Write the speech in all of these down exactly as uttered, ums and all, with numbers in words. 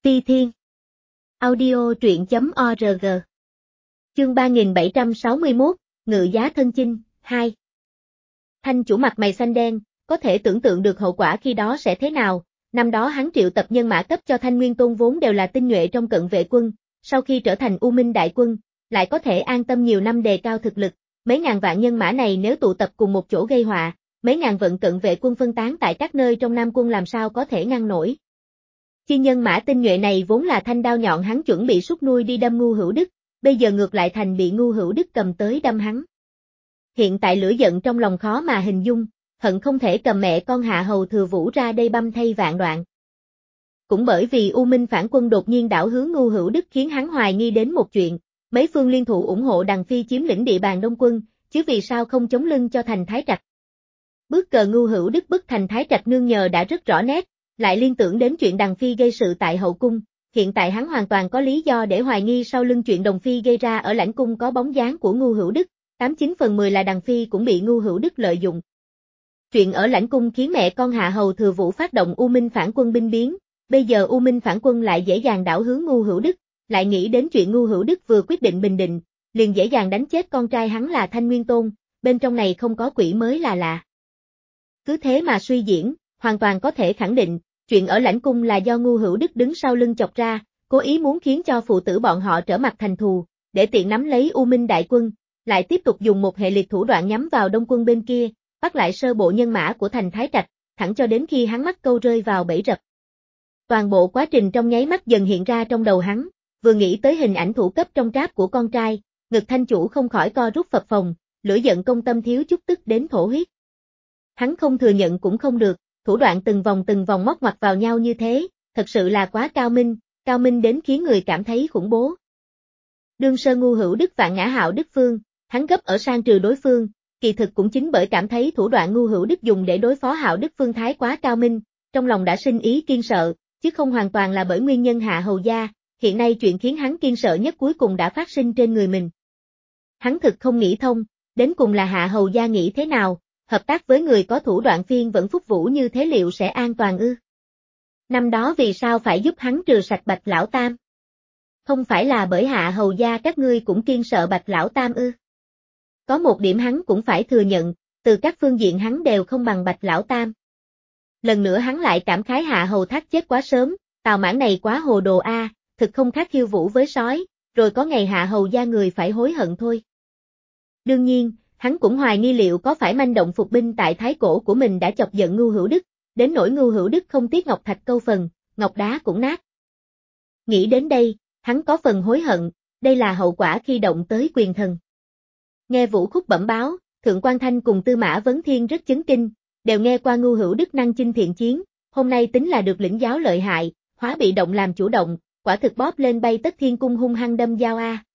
Pi Thiên Audio truyện chấm org. Chương ba nghìn bảy trăm sáu mươi mốt, Ngự giá thân chinh, hai. Thanh chủ mặt mày xanh đen, có thể tưởng tượng được hậu quả khi đó sẽ thế nào. Năm đó hắn triệu tập nhân mã cấp cho Thanh Nguyên Tôn vốn đều là tinh nhuệ trong cận vệ quân, sau khi trở thành U Minh đại quân, lại có thể an tâm nhiều năm đề cao thực lực. Mấy ngàn vạn nhân mã này nếu tụ tập cùng một chỗ gây họa, mấy ngàn vận cận vệ quân phân tán tại các nơi trong Nam quân làm sao có thể ngăn nổi. Chi nhân mã tinh nhuệ này vốn là thanh đao nhọn hắn chuẩn bị xúc nuôi đi đâm Ngu Hữu Đức, bây giờ ngược lại thành bị Ngu Hữu Đức cầm tới đâm hắn. Hiện tại lửa giận trong lòng khó mà hình dung, hận không thể cầm mẹ con Hạ Hầu Thừa Vũ ra đây băm thay vạn đoạn. Cũng bởi vì U Minh phản quân đột nhiên đảo hướng Ngu Hữu Đức khiến hắn hoài nghi đến một chuyện, mấy phương liên thủ ủng hộ Đằng Phi chiếm lĩnh địa bàn Đông quân, chứ vì sao không chống lưng cho thành Thái Trạch. Bước cờ Ngu Hữu Đức bức thành Thái Trạch nương nhờ đã rất rõ nét, lại liên tưởng đến chuyện Đằng Phi gây sự tại hậu cung, hiện tại hắn hoàn toàn có lý do để hoài nghi sau lưng chuyện Đồng Phi gây ra ở lãnh cung có bóng dáng của Ngu Hữu Đức, tám chín phần mười là Đằng Phi cũng bị Ngu Hữu Đức lợi dụng. Chuyện ở lãnh cung khiến mẹ con Hạ Hầu Thừa Vũ phát động U Minh phản quân binh biến, bây giờ U Minh phản quân lại dễ dàng đảo hướng Ngu Hữu Đức, lại nghĩ đến chuyện Ngu Hữu Đức vừa quyết định bình định, liền dễ dàng đánh chết con trai hắn là Thanh Nguyên Tôn, bên trong này không có quỷ mới là lạ. Cứ thế mà suy diễn, hoàn toàn có thể khẳng định, chuyện ở lãnh cung là do Ngu Hữu Đức đứng sau lưng chọc ra, cố ý muốn khiến cho phụ tử bọn họ trở mặt thành thù, để tiện nắm lấy U Minh đại quân, lại tiếp tục dùng một hệ liệt thủ đoạn nhắm vào Đông quân bên kia, bắt lại sơ bộ nhân mã của thành Thái Trạch, thẳng cho đến khi hắn mắc câu rơi vào bẫy rập. Toàn bộ quá trình trong nháy mắt dần hiện ra trong đầu hắn, vừa nghĩ tới hình ảnh thủ cấp trong tráp của con trai, ngực Thanh chủ không khỏi co rút phập phồng, lửa giận công tâm thiếu chút tức đến thổ huyết. Hắn không thừa nhận cũng không được, thủ đoạn từng vòng từng vòng móc ngoặt vào nhau như thế, thật sự là quá cao minh, cao minh đến khiến người cảm thấy khủng bố. Đương sơ Ngu Hữu Đức vạn ngã Hạo Đức Phương, hắn gấp ở sang trừ đối phương, kỳ thực cũng chính bởi cảm thấy thủ đoạn Ngu Hữu Đức dùng để đối phó Hạo Đức Phương thái quá cao minh, trong lòng đã sinh ý kiên sợ, chứ không hoàn toàn là bởi nguyên nhân Hạ Hầu gia, hiện nay chuyện khiến hắn kiên sợ nhất cuối cùng đã phát sinh trên người mình. Hắn thực không nghĩ thông, đến cùng là Hạ Hầu gia nghĩ thế nào, hợp tác với người có thủ đoạn phiên vẫn phúc vũ như thế liệu sẽ an toàn ư? Năm đó vì sao phải giúp hắn trừ sạch Bạch Lão Tam? Không phải là bởi Hạ Hầu gia các ngươi cũng kiên sợ Bạch Lão Tam ư? Có một điểm hắn cũng phải thừa nhận, từ các phương diện hắn đều không bằng Bạch Lão Tam. Lần nữa hắn lại cảm khái Hạ Hầu Thác chết quá sớm, Tào Mãn này quá hồ đồ a, thực không khác khiêu vũ với sói, rồi có ngày Hạ Hầu gia người phải hối hận thôi. Đương nhiên, hắn cũng hoài nghi liệu có phải manh động phục binh tại thái cổ của mình đã chọc giận Ngu Hữu Đức, đến nỗi Ngu Hữu Đức không tiếc ngọc thạch câu phần, ngọc đá cũng nát. Nghĩ đến đây, hắn có phần hối hận, đây là hậu quả khi động tới quyền thần. Nghe Vũ Khúc bẩm báo, Thượng Quan Thanh cùng Tư Mã Vấn Thiên rất chấn kinh, đều nghe qua Ngu Hữu Đức năng chinh thiện chiến, hôm nay tính là được lĩnh giáo lợi hại, hóa bị động làm chủ động, quả thực bóp lên bay tất thiên cung hung hăng đâm dao a.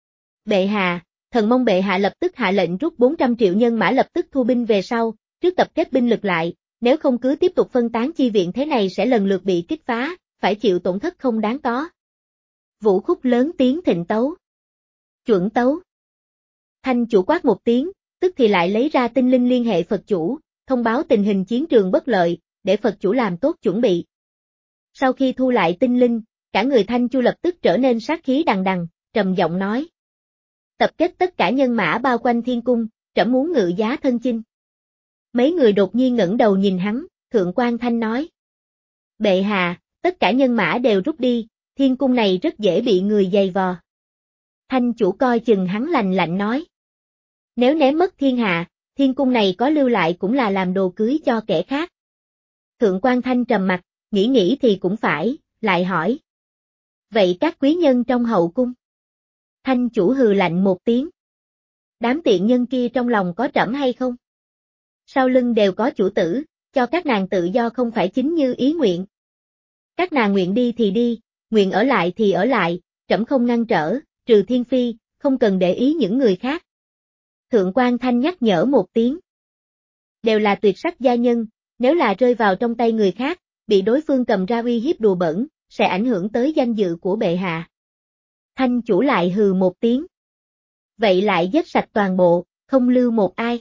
Bệ hạ, Thần mong bệ hạ lập tức hạ lệnh rút bốn trăm triệu nhân mã lập tức thu binh về sau, trước tập kết binh lực lại, nếu không cứ tiếp tục phân tán chi viện thế này sẽ lần lượt bị kích phá, phải chịu tổn thất không đáng có. Vũ Khúc lớn tiếng thịnh tấu. Chuẩn tấu. Thanh chủ quát một tiếng, tức thì lại lấy ra tinh linh liên hệ Phật chủ, thông báo tình hình chiến trường bất lợi, để Phật chủ làm tốt chuẩn bị. Sau khi thu lại tinh linh, cả người Thanh Chu lập tức trở nên sát khí đằng đằng, trầm giọng nói. Tập kết tất cả nhân mã bao quanh thiên cung, trẫm muốn ngự giá thân chinh. Mấy người đột nhiên ngẩng đầu nhìn hắn, Thượng Quan Thanh nói. Bệ hạ, tất cả nhân mã đều rút đi, thiên cung này rất dễ bị người giày vò. Thanh chủ coi chừng hắn lạnh lạnh nói. Nếu ném mất thiên hạ, thiên cung này có lưu lại cũng là làm đồ cưới cho kẻ khác. Thượng Quan Thanh trầm mặt, nghĩ nghĩ thì cũng phải, lại hỏi. Vậy các quý nhân trong hậu cung? Thanh chủ hừ lạnh một tiếng. Đám tiện nhân kia trong lòng có trẫm hay không? Sau lưng đều có chủ tử, cho các nàng tự do không phải chính như ý nguyện. Các nàng nguyện đi thì đi, nguyện ở lại thì ở lại, trẫm không ngăn trở, trừ Thiên Phi, không cần để ý những người khác. Thượng Quan Thanh nhắc nhở một tiếng. Đều là tuyệt sắc gia nhân, nếu là rơi vào trong tay người khác, bị đối phương cầm ra uy hiếp đùa bỡn, sẽ ảnh hưởng tới danh dự của bệ hạ. Thanh chủ lại hừ một tiếng. Vậy lại giết sạch toàn bộ, không lưu một ai.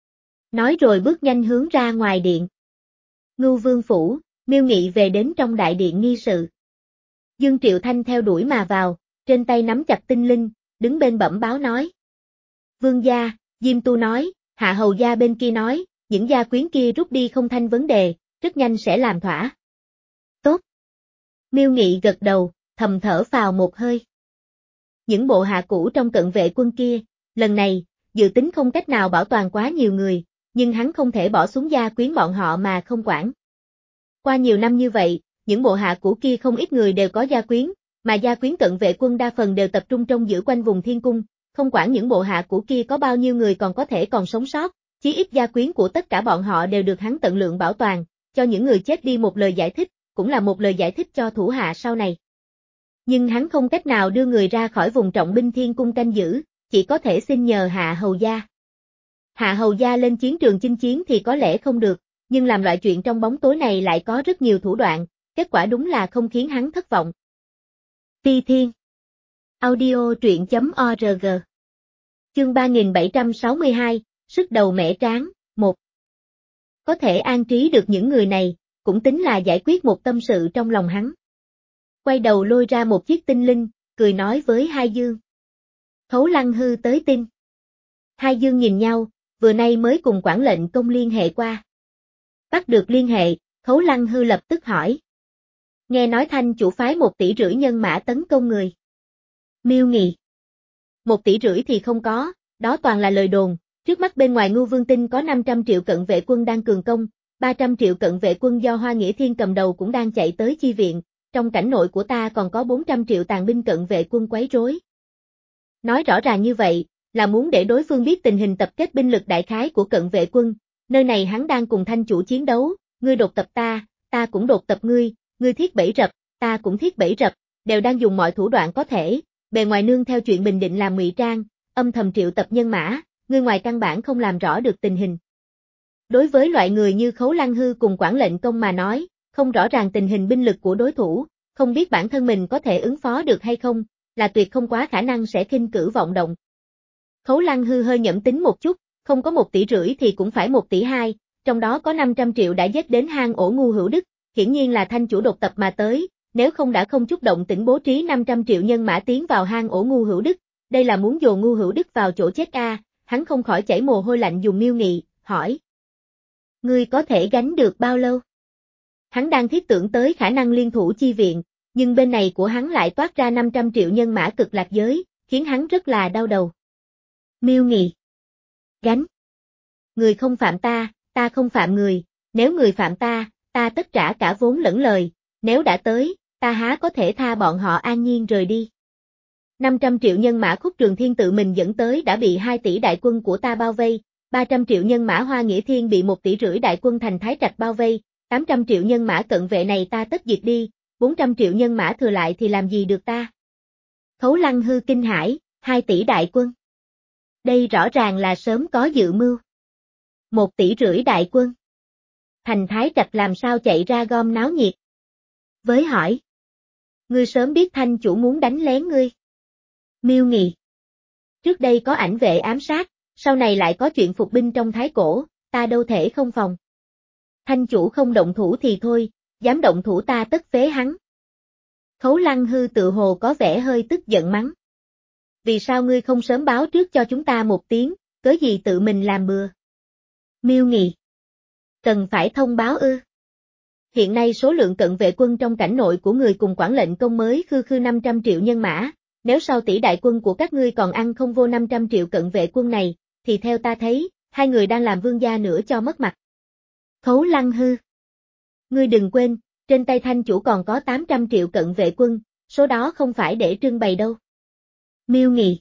Nói rồi bước nhanh hướng ra ngoài điện. Ngưu Vương phủ, Miêu Nghị về đến trong đại điện nghi sự. Dương Triệu Thanh theo đuổi mà vào, trên tay nắm chặt tinh linh, đứng bên bẩm báo nói. Vương gia, Diêm Tu nói, Hạ hầu gia bên kia nói, những gia quyến kia rút đi không thành vấn đề, rất nhanh sẽ làm thỏa. Tốt. Miêu Nghị gật đầu, thầm thở phào một hơi. Những bộ hạ cũ trong cận vệ quân kia, lần này, dự tính không cách nào bảo toàn quá nhiều người, nhưng hắn không thể bỏ xuống gia quyến bọn họ mà không quản. Qua nhiều năm như vậy, những bộ hạ cũ kia không ít người đều có gia quyến, mà gia quyến cận vệ quân đa phần đều tập trung trong giữ quanh vùng thiên cung, không quản những bộ hạ cũ kia có bao nhiêu người còn có thể còn sống sót, chí ít gia quyến của tất cả bọn họ đều được hắn tận lượng bảo toàn, cho những người chết đi một lời giải thích, cũng là một lời giải thích cho thủ hạ sau này. Nhưng hắn không cách nào đưa người ra khỏi vùng trọng binh thiên cung canh giữ, chỉ có thể xin nhờ Hạ hầu gia. Hạ hầu gia lên chiến trường chinh chiến thì có lẽ không được, nhưng làm loại chuyện trong bóng tối này lại có rất nhiều thủ đoạn, kết quả đúng là không khiến hắn thất vọng. Ti Thiên Audio truyện chấm org Chương ba nghìn bảy trăm sáu mươi hai, sức đầu mẻ tráng, một. Có thể an trí được những người này, cũng tính là giải quyết một tâm sự trong lòng hắn. Quay đầu lôi ra một chiếc tinh linh, cười nói với Hai Dương. Khấu Lăng Hư tới tin. Hai Dương nhìn nhau, vừa nay mới cùng quản lệnh công liên hệ qua. Bắt được liên hệ, Khấu Lăng Hư lập tức hỏi. Nghe nói Thanh chủ phái một tỷ rưỡi nhân mã tấn công người. Miêu Nghị. Một tỷ rưỡi thì không có, đó toàn là lời đồn, trước mắt bên ngoài Ngưu Vương Tinh có năm trăm triệu cận vệ quân đang cường công, ba trăm triệu cận vệ quân do Hoa Nghĩa Thiên cầm đầu cũng đang chạy tới chi viện, trong cảnh nội của ta còn có bốn trăm triệu tàn binh cận vệ quân quấy rối. Nói rõ ràng như vậy, là muốn để đối phương biết tình hình tập kết binh lực đại khái của cận vệ quân, nơi này hắn đang cùng Thanh chủ chiến đấu, ngươi đột tập ta, ta cũng đột tập ngươi, ngươi thiết bẫy rập, ta cũng thiết bẫy rập, đều đang dùng mọi thủ đoạn có thể, bề ngoài nương theo chuyện bình định làm ngụy trang, âm thầm triệu tập nhân mã, ngươi ngoài căn bản không làm rõ được tình hình. Đối với loại người như Khấu Lăng Hư cùng quản lệnh công mà nói, không rõ ràng tình hình binh lực của đối thủ, không biết bản thân mình có thể ứng phó được hay không, là tuyệt không quá khả năng sẽ khinh cử vọng động. Khấu Lăng Hư hơi nhẩm tính một chút, không có một tỷ rưỡi thì cũng phải một tỷ hai, trong đó có năm trăm triệu đã dết đến hang ổ Ngu Hữu Đức, hiển nhiên là Thanh chủ đột tập mà tới, nếu không đã không chút động tĩnh bố trí năm trăm triệu nhân mã tiến vào hang ổ Ngu Hữu Đức, đây là muốn dồn Ngu Hữu Đức vào chỗ chết a, à, hắn không khỏi chảy mồ hôi lạnh dùng Miêu Nghị, hỏi. Ngươi có thể gánh được bao lâu? Hắn đang thiết tưởng tới khả năng liên thủ chi viện, nhưng bên này của hắn lại toát ra năm trăm triệu nhân mã cực lạc giới, khiến hắn rất là đau đầu. Miêu Nghị. Gánh. Người không phạm ta, ta không phạm người, nếu người phạm ta, ta tất trả cả vốn lẫn lời, nếu đã tới, ta há có thể tha bọn họ an nhiên rời đi. năm trăm triệu nhân mã Khúc Trường Thiên tự mình dẫn tới đã bị hai tỷ đại quân của ta bao vây, ba trăm triệu nhân mã Hoa Nghĩa Thiên bị một tỷ rưỡi đại quân thành Thái Trạch bao vây, tám trăm triệu nhân mã cận vệ này ta tất diệt đi, bốn trăm triệu nhân mã thừa lại thì làm gì được ta? Khấu Lăng Hư kinh hãi, hai tỷ đại quân. Đây rõ ràng là sớm có dự mưu. Một tỷ rưỡi đại quân. Thành Thái Trạch làm sao chạy ra gom náo nhiệt? Với hỏi. Ngươi sớm biết Thanh chủ muốn đánh lén ngươi. Miêu Nghị. Trước đây có ảnh vệ ám sát, sau này lại có chuyện phục binh trong Thái Cổ, ta đâu thể không phòng. Thanh chủ không động thủ thì thôi, dám động thủ ta tất phế hắn. Khấu Lăng Hư tự hồ có vẻ hơi tức giận mắng. Vì sao ngươi không sớm báo trước cho chúng ta một tiếng, cớ gì tự mình làm bừa? Miêu Nghị. Cần phải thông báo ư? Hiện nay số lượng cận vệ quân trong cảnh nội của người cùng quản lệnh công mới khư khư năm trăm triệu nhân mã, nếu sau tỷ đại quân của các ngươi còn ăn không vô năm trăm triệu cận vệ quân này, thì theo ta thấy, hai người đang làm vương gia nữa cho mất mặt. Khấu Lăng Hư. Ngươi đừng quên, trên tay Thanh chủ còn có tám trăm triệu cận vệ quân, số đó không phải để trưng bày đâu. Miêu Nghị.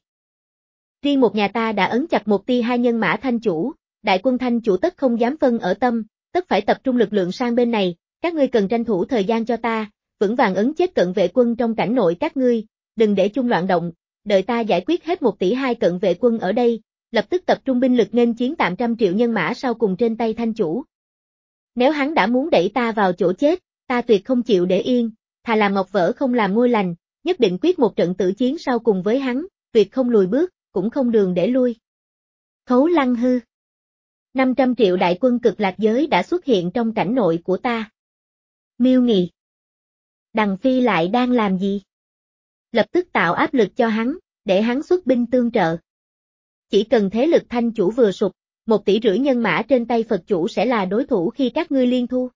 Riêng một nhà ta đã ấn chặt một ti hai nhân mã Thanh chủ, đại quân Thanh chủ tất không dám phân ở tâm, tất phải tập trung lực lượng sang bên này, các ngươi cần tranh thủ thời gian cho ta, vững vàng ấn chết cận vệ quân trong cảnh nội các ngươi, đừng để chung loạn động, đợi ta giải quyết hết một tỷ hai cận vệ quân ở đây, lập tức tập trung binh lực nghênh chiến tám trăm triệu nhân mã sau cùng trên tay Thanh chủ. Nếu hắn đã muốn đẩy ta vào chỗ chết, ta tuyệt không chịu để yên, thà làm ngọc vỡ không làm ngôi lành, nhất định quyết một trận tử chiến sau cùng với hắn, tuyệt không lùi bước, cũng không đường để lui. Khấu Lăng Hư. năm trăm triệu đại quân cực lạc giới đã xuất hiện trong cảnh nội của ta. Miêu Nghị. Đằng Phi lại đang làm gì? Lập tức tạo áp lực cho hắn, để hắn xuất binh tương trợ. Chỉ cần thế lực Thanh chủ vừa sụp, một tỷ rưỡi nhân mã trên tay Phật chủ sẽ là đối thủ khi các ngươi liên thu.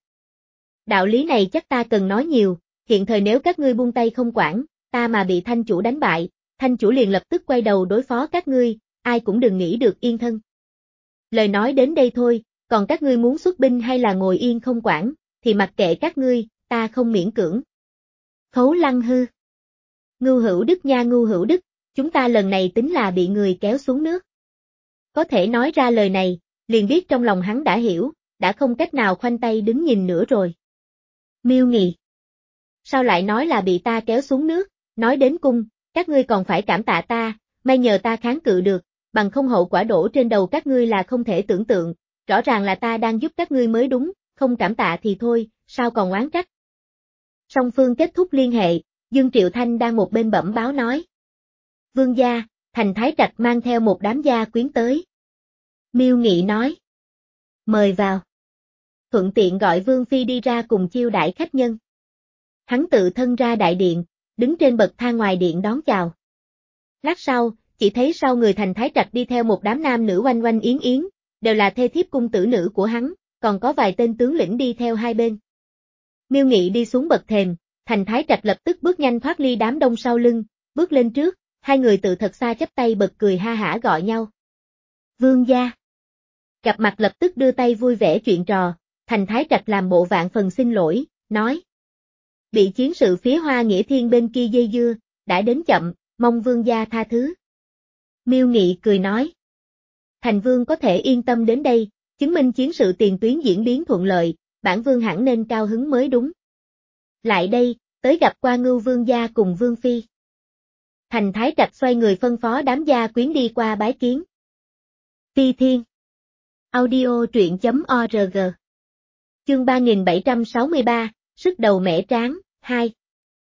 Đạo lý này chắc ta cần nói nhiều, hiện thời nếu các ngươi buông tay không quản, ta mà bị Thanh chủ đánh bại, Thanh chủ liền lập tức quay đầu đối phó các ngươi, ai cũng đừng nghĩ được yên thân. Lời nói đến đây thôi, còn các ngươi muốn xuất binh hay là ngồi yên không quản, thì mặc kệ các ngươi, ta không miễn cưỡng. Khấu Lăng Hư. Ngưu Hữu Đức nha Ngưu Hữu Đức, chúng ta lần này tính là bị người kéo xuống nước. Có thể nói ra lời này, liền biết trong lòng hắn đã hiểu, đã không cách nào khoanh tay đứng nhìn nữa rồi. Miêu Nghị. Sao lại nói là bị ta kéo xuống nước, nói đến cung, các ngươi còn phải cảm tạ ta, may nhờ ta kháng cự được, bằng không hậu quả đổ trên đầu các ngươi là không thể tưởng tượng, rõ ràng là ta đang giúp các ngươi mới đúng, không cảm tạ thì thôi, sao còn oán trách. Song phương kết thúc liên hệ, Dương Triệu Thanh đang một bên bẩm báo nói. Vương gia, Thành Thái Trạch mang theo một đám gia quyến tới. Miêu Nghị nói. Mời vào. Thuận tiện gọi Vương Phi đi ra cùng chiêu đãi khách nhân. Hắn tự thân ra đại điện, đứng trên bậc thang ngoài điện đón chào. Lát sau, chỉ thấy sau người Thành Thái Trạch đi theo một đám nam nữ oanh oanh yến yến, đều là thê thiếp cung tử nữ của hắn, còn có vài tên tướng lĩnh đi theo hai bên. Miêu Nghị đi xuống bậc thềm, Thành Thái Trạch lập tức bước nhanh thoát ly đám đông sau lưng, bước lên trước, hai người tự thật xa chắp tay bật cười ha hả gọi nhau. Vương gia. Gặp mặt lập tức đưa tay vui vẻ chuyện trò, Thành Thái Trạch làm bộ vạn phần xin lỗi, nói. Bị chiến sự phía Hoa Nghĩa Thiên bên kia dây dưa, đã đến chậm, mong vương gia tha thứ. Miêu Nghị cười nói. Thành vương có thể yên tâm đến đây, chứng minh chiến sự tiền tuyến diễn biến thuận lợi, bản vương hẳn nên cao hứng mới đúng. Lại đây, tới gặp qua Ngưu vương gia cùng vương phi. Thành Thái Trạch xoay người phân phó đám gia quyến đi qua bái kiến. Phi Thiên. Audio truyện chấm org. Chương ba nghìn bảy trăm sáu mươi ba, sức đầu mẻ tráng, hai.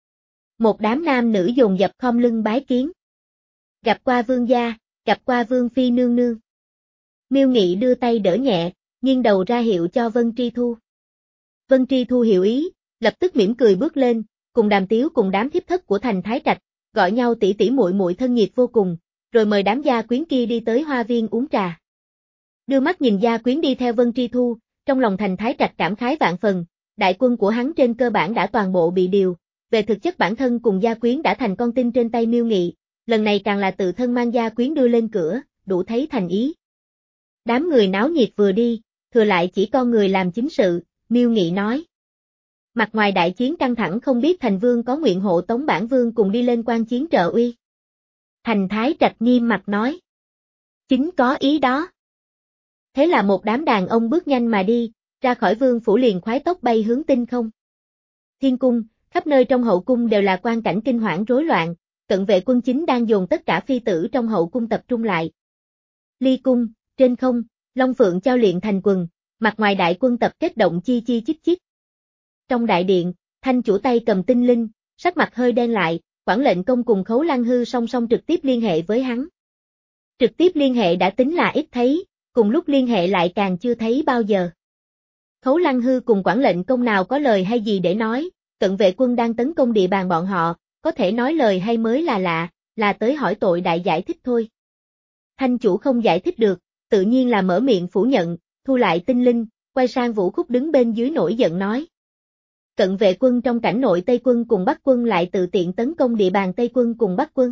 Một đám nam nữ dồn dập khom lưng bái kiến. Gặp qua vương gia, gặp qua vương phi nương nương. Miêu Nghị đưa tay đỡ nhẹ, nghiêng đầu ra hiệu cho Vân Tri Thu. Vân Tri Thu hiểu ý, lập tức mỉm cười bước lên, cùng Đàm Tiếu cùng đám thiếp thất của Thành Thái Trạch, gọi nhau tỷ tỷ muội muội thân nhiệt vô cùng, rồi mời đám gia quyến kia đi tới hoa viên uống trà. Đưa mắt nhìn gia quyến đi theo Vân Tri Thu, trong lòng Thành Thái Trạch cảm khái vạn phần, đại quân của hắn trên cơ bản đã toàn bộ bị điều, về thực chất bản thân cùng gia quyến đã thành con tin trên tay Miêu Nghị, lần này càng là tự thân mang gia quyến đưa lên cửa, đủ thấy thành ý. Đám người náo nhiệt vừa đi, thừa lại chỉ con người làm chính sự, Miêu Nghị nói. Mặt ngoài đại chiến căng thẳng không biết Thành Vương có nguyện hộ tống bản Vương cùng đi lên quan chiến trợ uy. Thành Thái Trạch nghiêm mặt nói. Chính có ý đó. Thế là một đám đàn ông bước nhanh mà đi, ra khỏi vương phủ liền khoái tốc bay hướng tinh không. Thiên cung, khắp nơi trong hậu cung đều là quan cảnh kinh hoảng rối loạn, cận vệ quân chính đang dồn tất cả phi tử trong hậu cung tập trung lại. Ly cung, trên không, Long Phượng Chao luyện thành quần, mặt ngoài đại quân tập kết động chi chi chích chích. Trong đại điện, Thanh chủ tay cầm tinh linh, sắc mặt hơi đen lại, quản lệnh công cùng Khấu Lăng Hư song song trực tiếp liên hệ với hắn. Trực tiếp liên hệ đã tính là ít thấy, cùng lúc liên hệ lại càng chưa thấy bao giờ. Khấu Lăng Hư cùng quản lệnh công nào có lời hay gì để nói, cận vệ quân đang tấn công địa bàn bọn họ, có thể nói lời hay mới là lạ, là tới hỏi tội đại giải thích thôi. Thanh chủ không giải thích được, tự nhiên là mở miệng phủ nhận, thu lại tinh linh, quay sang Vũ Khúc đứng bên dưới nổi giận nói. Cận vệ quân trong cảnh nội Tây quân cùng Bắc quân lại tự tiện tấn công địa bàn Tây quân cùng Bắc quân.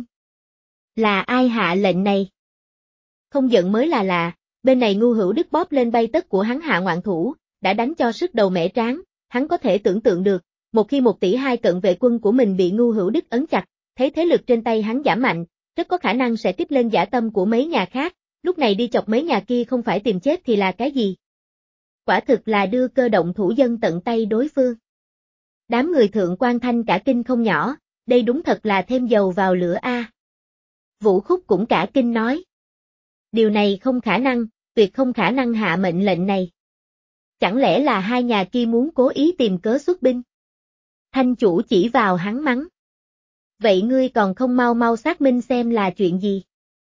Là ai hạ lệnh này? Không giận mới là lạ, bên này Ngưu Hữu Đức bóp lên bay tất của hắn hạ ngoạn thủ, đã đánh cho sức đầu mẻ tráng, hắn có thể tưởng tượng được, một khi một tỷ hai cận vệ quân của mình bị Ngưu Hữu Đức ấn chặt, thấy thế lực trên tay hắn giảm mạnh, rất có khả năng sẽ kích lên dã tâm của mấy nhà khác, lúc này đi chọc mấy nhà kia không phải tìm chết thì là cái gì? Quả thực là đưa cơ động thủ dân tận tay đối phương. Đám người thượng quan thanh cả kinh không nhỏ, đây đúng thật là thêm dầu vào lửa a. Vũ Khúc cũng cả kinh nói. Điều này không khả năng, tuyệt không khả năng hạ mệnh lệnh này. Chẳng lẽ là hai nhà kia muốn cố ý tìm cớ xuất binh? Thanh chủ chỉ vào hắn mắng. Vậy ngươi còn không mau mau xác minh xem là chuyện gì?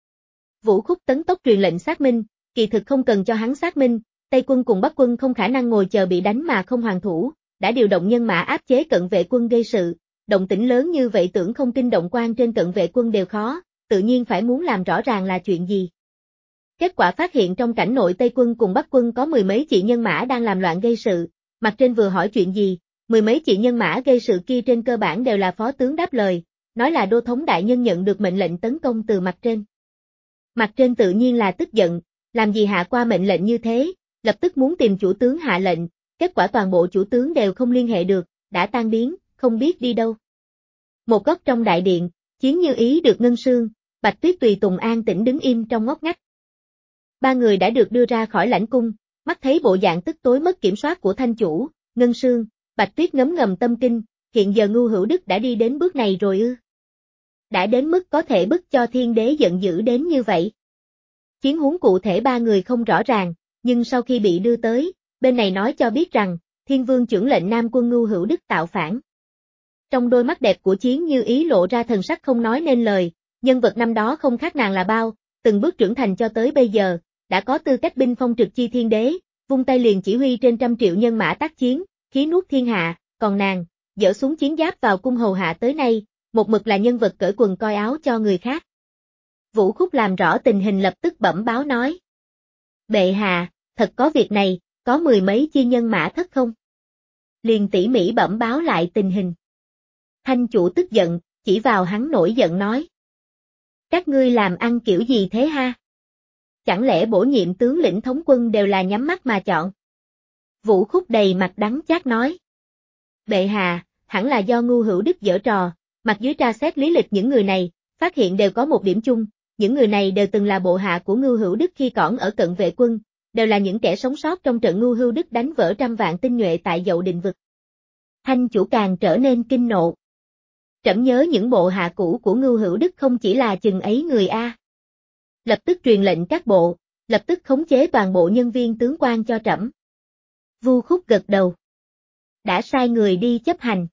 Vũ Khúc tấn tốc truyền lệnh xác minh, kỳ thực không cần cho hắn xác minh, Tây quân cùng Bắc quân không khả năng ngồi chờ bị đánh mà không hoàn thủ, đã điều động nhân mã áp chế cận vệ quân gây sự, động tĩnh lớn như vậy tưởng không kinh động quan trên cận vệ quân đều khó, tự nhiên phải muốn làm rõ ràng là chuyện gì. Kết quả phát hiện trong cảnh nội Tây quân cùng Bắc quân có mười mấy chị nhân mã đang làm loạn gây sự, mặt trên vừa hỏi chuyện gì, mười mấy chị nhân mã gây sự kia trên cơ bản đều là phó tướng đáp lời, nói là đô thống đại nhân nhận được mệnh lệnh tấn công từ mặt trên. Mặt trên tự nhiên là tức giận, làm gì hạ qua mệnh lệnh như thế, lập tức muốn tìm chủ tướng hạ lệnh, kết quả toàn bộ chủ tướng đều không liên hệ được, đã tan biến, không biết đi đâu. Một góc trong đại điện, Chiến Như Ý được Ngân Sương, Bạch Tuyết tùy tùng an tĩnh đứng im trong ngóc ngách. Ba người đã được đưa ra khỏi lãnh cung, mắt thấy bộ dạng tức tối mất kiểm soát của thanh chủ, Ngân Sương, Bạch Tuyết ngấm ngầm tâm kinh, hiện giờ Ngưu Hữu Đức đã đi đến bước này rồi ư. Đã đến mức có thể bức cho thiên đế giận dữ đến như vậy. Chiến huống cụ thể ba người không rõ ràng, nhưng sau khi bị đưa tới, bên này nói cho biết rằng, Thiên Vương chưởng lệnh Nam quân Ngưu Hữu Đức tạo phản. Trong đôi mắt đẹp của Chiến Như Ý lộ ra thần sắc không nói nên lời, nhân vật năm đó không khác nàng là bao, từng bước trưởng thành cho tới bây giờ, đã có tư cách binh phong trực chi thiên đế, vung tay liền chỉ huy trên trăm triệu nhân mã tác chiến, khí nuốt thiên hạ, còn nàng, dỡ xuống chiến giáp vào cung hầu hạ tới nay, một mực là nhân vật cởi quần coi áo cho người khác. Vũ Khúc làm rõ tình hình lập tức bẩm báo nói. Bệ hạ, thật có việc này, có mười mấy chi nhân mã thất không? Liền tỉ mỉ bẩm báo lại tình hình. Thanh chủ tức giận, chỉ vào hắn nổi giận nói. Các ngươi làm ăn kiểu gì thế ha? Chẳng lẽ bổ nhiệm tướng lĩnh thống quân đều là nhắm mắt mà chọn? Vũ Khúc đầy mặt đắng chát nói. Bệ hạ, hẳn là do Ngưu Hữu Đức giở trò, mặt dưới tra xét lý lịch những người này, phát hiện đều có một điểm chung, những người này đều từng là bộ hạ của Ngưu Hữu Đức khi còn ở cận vệ quân, đều là những kẻ sống sót trong trận Ngưu Hữu Đức đánh vỡ trăm vạn tinh nhuệ tại Dậu Định Vực. Thanh chủ càng trở nên kinh nộ. Trẫm nhớ những bộ hạ cũ của Ngưu Hữu Đức không chỉ là chừng ấy người a. Lập tức truyền lệnh các bộ, lập tức khống chế toàn bộ nhân viên tướng quan cho trẫm. Vu Khúc gật đầu. Đã sai người đi chấp hành.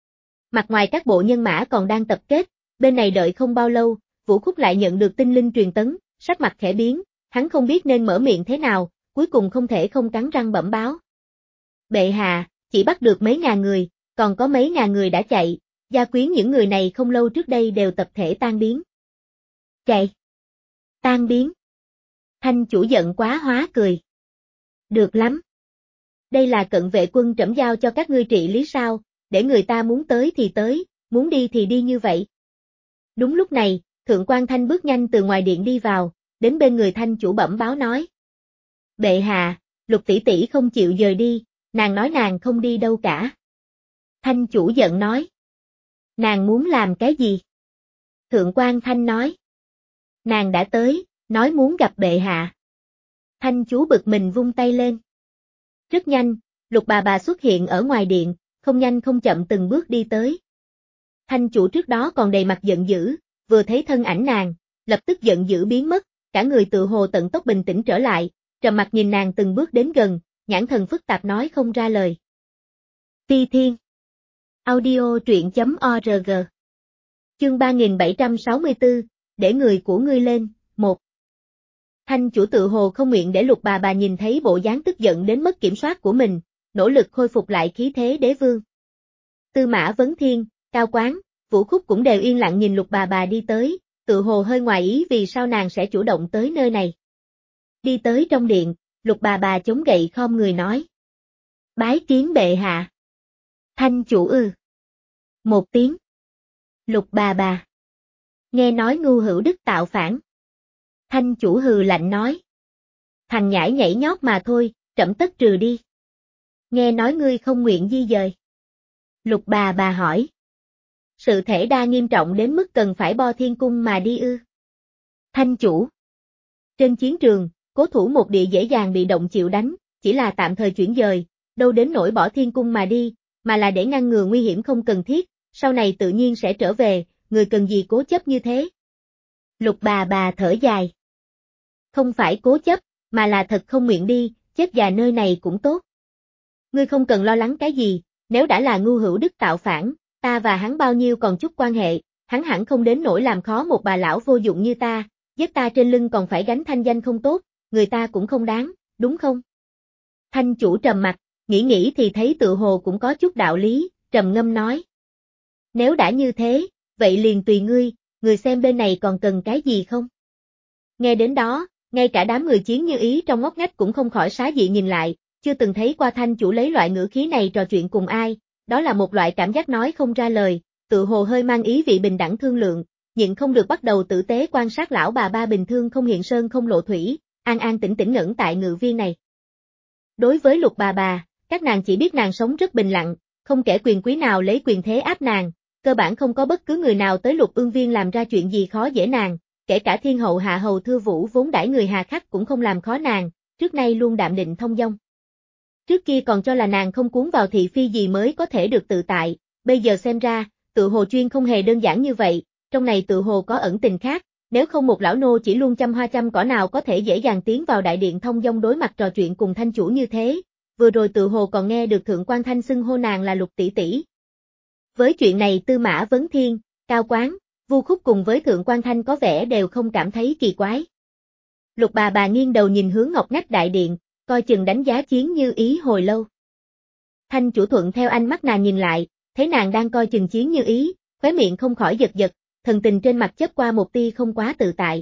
Mặt ngoài các bộ nhân mã còn đang tập kết, bên này đợi không bao lâu, Vũ Khúc lại nhận được tinh linh truyền tấn, sắc mặt khẽ biến, hắn không biết nên mở miệng thế nào, cuối cùng không thể không cắn răng bẩm báo. Bệ hạ, chỉ bắt được mấy ngàn người, còn có mấy ngàn người đã chạy, gia quyến những người này không lâu trước đây đều tập thể tan biến. Chạy. Tan biến. Thanh chủ giận quá hóa cười. Được lắm. Đây là cận vệ quân trẫm giao cho các ngươi trị lý sao, để người ta muốn tới thì tới, muốn đi thì đi như vậy. Đúng lúc này, Thượng quan Thanh bước nhanh từ ngoài điện đi vào, đến bên người Thanh chủ bẩm báo nói. Bệ hạ, Lục tỷ tỷ không chịu dời đi, nàng nói nàng không đi đâu cả. Thanh chủ giận nói. Nàng muốn làm cái gì? Thượng quan Thanh nói. Nàng đã tới, nói muốn gặp bệ hạ. Thanh chủ bực mình vung tay lên. Rất nhanh, Lục bà bà xuất hiện ở ngoài điện, không nhanh không chậm từng bước đi tới. Thanh chủ trước đó còn đầy mặt giận dữ, vừa thấy thân ảnh nàng, lập tức giận dữ biến mất, cả người tự hồ tận tốc bình tĩnh trở lại, trầm mặt nhìn nàng từng bước đến gần, nhãn thần phức tạp nói không ra lời. Ti Thiên Audio truyện chấm org Chương ba nghìn bảy trăm sáu mươi tư, để người của ngươi lên, một. Thanh chủ tự hồ không nguyện để Lục bà bà nhìn thấy bộ dáng tức giận đến mất kiểm soát của mình, nỗ lực khôi phục lại khí thế đế vương. Tư Mã Vấn Thiên, Cao Quán, Vũ Khúc cũng đều yên lặng nhìn Lục bà bà đi tới, tự hồ hơi ngoài ý vì sao nàng sẽ chủ động tới nơi này. Đi tới trong điện, Lục bà bà chống gậy khom người nói. Bái kiến bệ hạ. Thanh chủ ư. Một tiếng. Lục bà bà. Nghe nói Ngưu Hữu Đức tạo phản. Thanh chủ hừ lạnh nói. Thằng nhãi nhảy nhót mà thôi, trẫm tất trừ đi. Nghe nói ngươi không nguyện di dời. Lục bà bà hỏi. Sự thể đa nghiêm trọng đến mức cần phải bo thiên cung mà đi ư. Thanh chủ. Trên chiến trường, cố thủ một địa dễ dàng bị động chịu đánh, chỉ là tạm thời chuyển dời, đâu đến nỗi bỏ thiên cung mà đi, mà là để ngăn ngừa nguy hiểm không cần thiết, sau này tự nhiên sẽ trở về, người cần gì cố chấp như thế. Lục bà bà thở dài. Không phải cố chấp, mà là thật không nguyện đi, chết già nơi này cũng tốt. Ngươi không cần lo lắng cái gì, nếu đã là Ngưu Hữu Đức tạo phản, ta và hắn bao nhiêu còn chút quan hệ, hắn hẳn không đến nỗi làm khó một bà lão vô dụng như ta, giết ta trên lưng còn phải gánh thanh danh không tốt, người ta cũng không đáng, đúng không? Thanh chủ trầm mặt, nghĩ nghĩ thì thấy tự hồ cũng có chút đạo lý, trầm ngâm nói. Nếu đã như thế, vậy liền tùy ngươi, người xem bên này còn cần cái gì không? Nghe đến đó, ngay cả đám người chiến như ý trong ngóc ngách cũng không khỏi xá dị nhìn lại, chưa từng thấy qua thanh chủ lấy loại ngữ khí này trò chuyện cùng ai, đó là một loại cảm giác nói không ra lời, tự hồ hơi mang ý vị bình đẳng thương lượng, nhịn không được bắt đầu tử tế quan sát lão bà ba bình thường không hiện sơn không lộ thủy, an an tĩnh tĩnh ngẩn tại ngự viên này. Đối với Lục bà bà, các nàng chỉ biết nàng sống rất bình lặng, không kẻ quyền quý nào lấy quyền thế áp nàng, cơ bản không có bất cứ người nào tới Lục Ương Viên làm ra chuyện gì khó dễ nàng, kể cả thiên hậu hạ hầu Thư Vũ vốn đãi người hà khắc cũng không làm khó nàng, trước nay luôn đạm định thông dong. Trước kia còn cho là nàng không cuốn vào thị phi gì mới có thể được tự tại, bây giờ xem ra, tự hồ chuyên không hề đơn giản như vậy, trong này tự hồ có ẩn tình khác, nếu không một lão nô chỉ luôn chăm hoa chăm cỏ nào có thể dễ dàng tiến vào đại điện thông dong đối mặt trò chuyện cùng thanh chủ như thế, vừa rồi tự hồ còn nghe được Thượng Quan Thanh xưng hô nàng là Lục tỷ tỷ. Với chuyện này Tư Mã Vấn Thiên, Cao Quán, Vu Khúc cùng với Thượng Quan Thanh có vẻ đều không cảm thấy kỳ quái. Lục bà bà nghiêng đầu nhìn hướng ngọc ngách đại điện, coi chừng đánh giá Chiến Như Ý hồi lâu. Thanh chủ thuận theo ánh mắt nàng nhìn lại, thấy nàng đang coi chừng Chiến Như Ý, khóe miệng không khỏi giật giật, thần tình trên mặt chớp qua một tia không quá tự tại.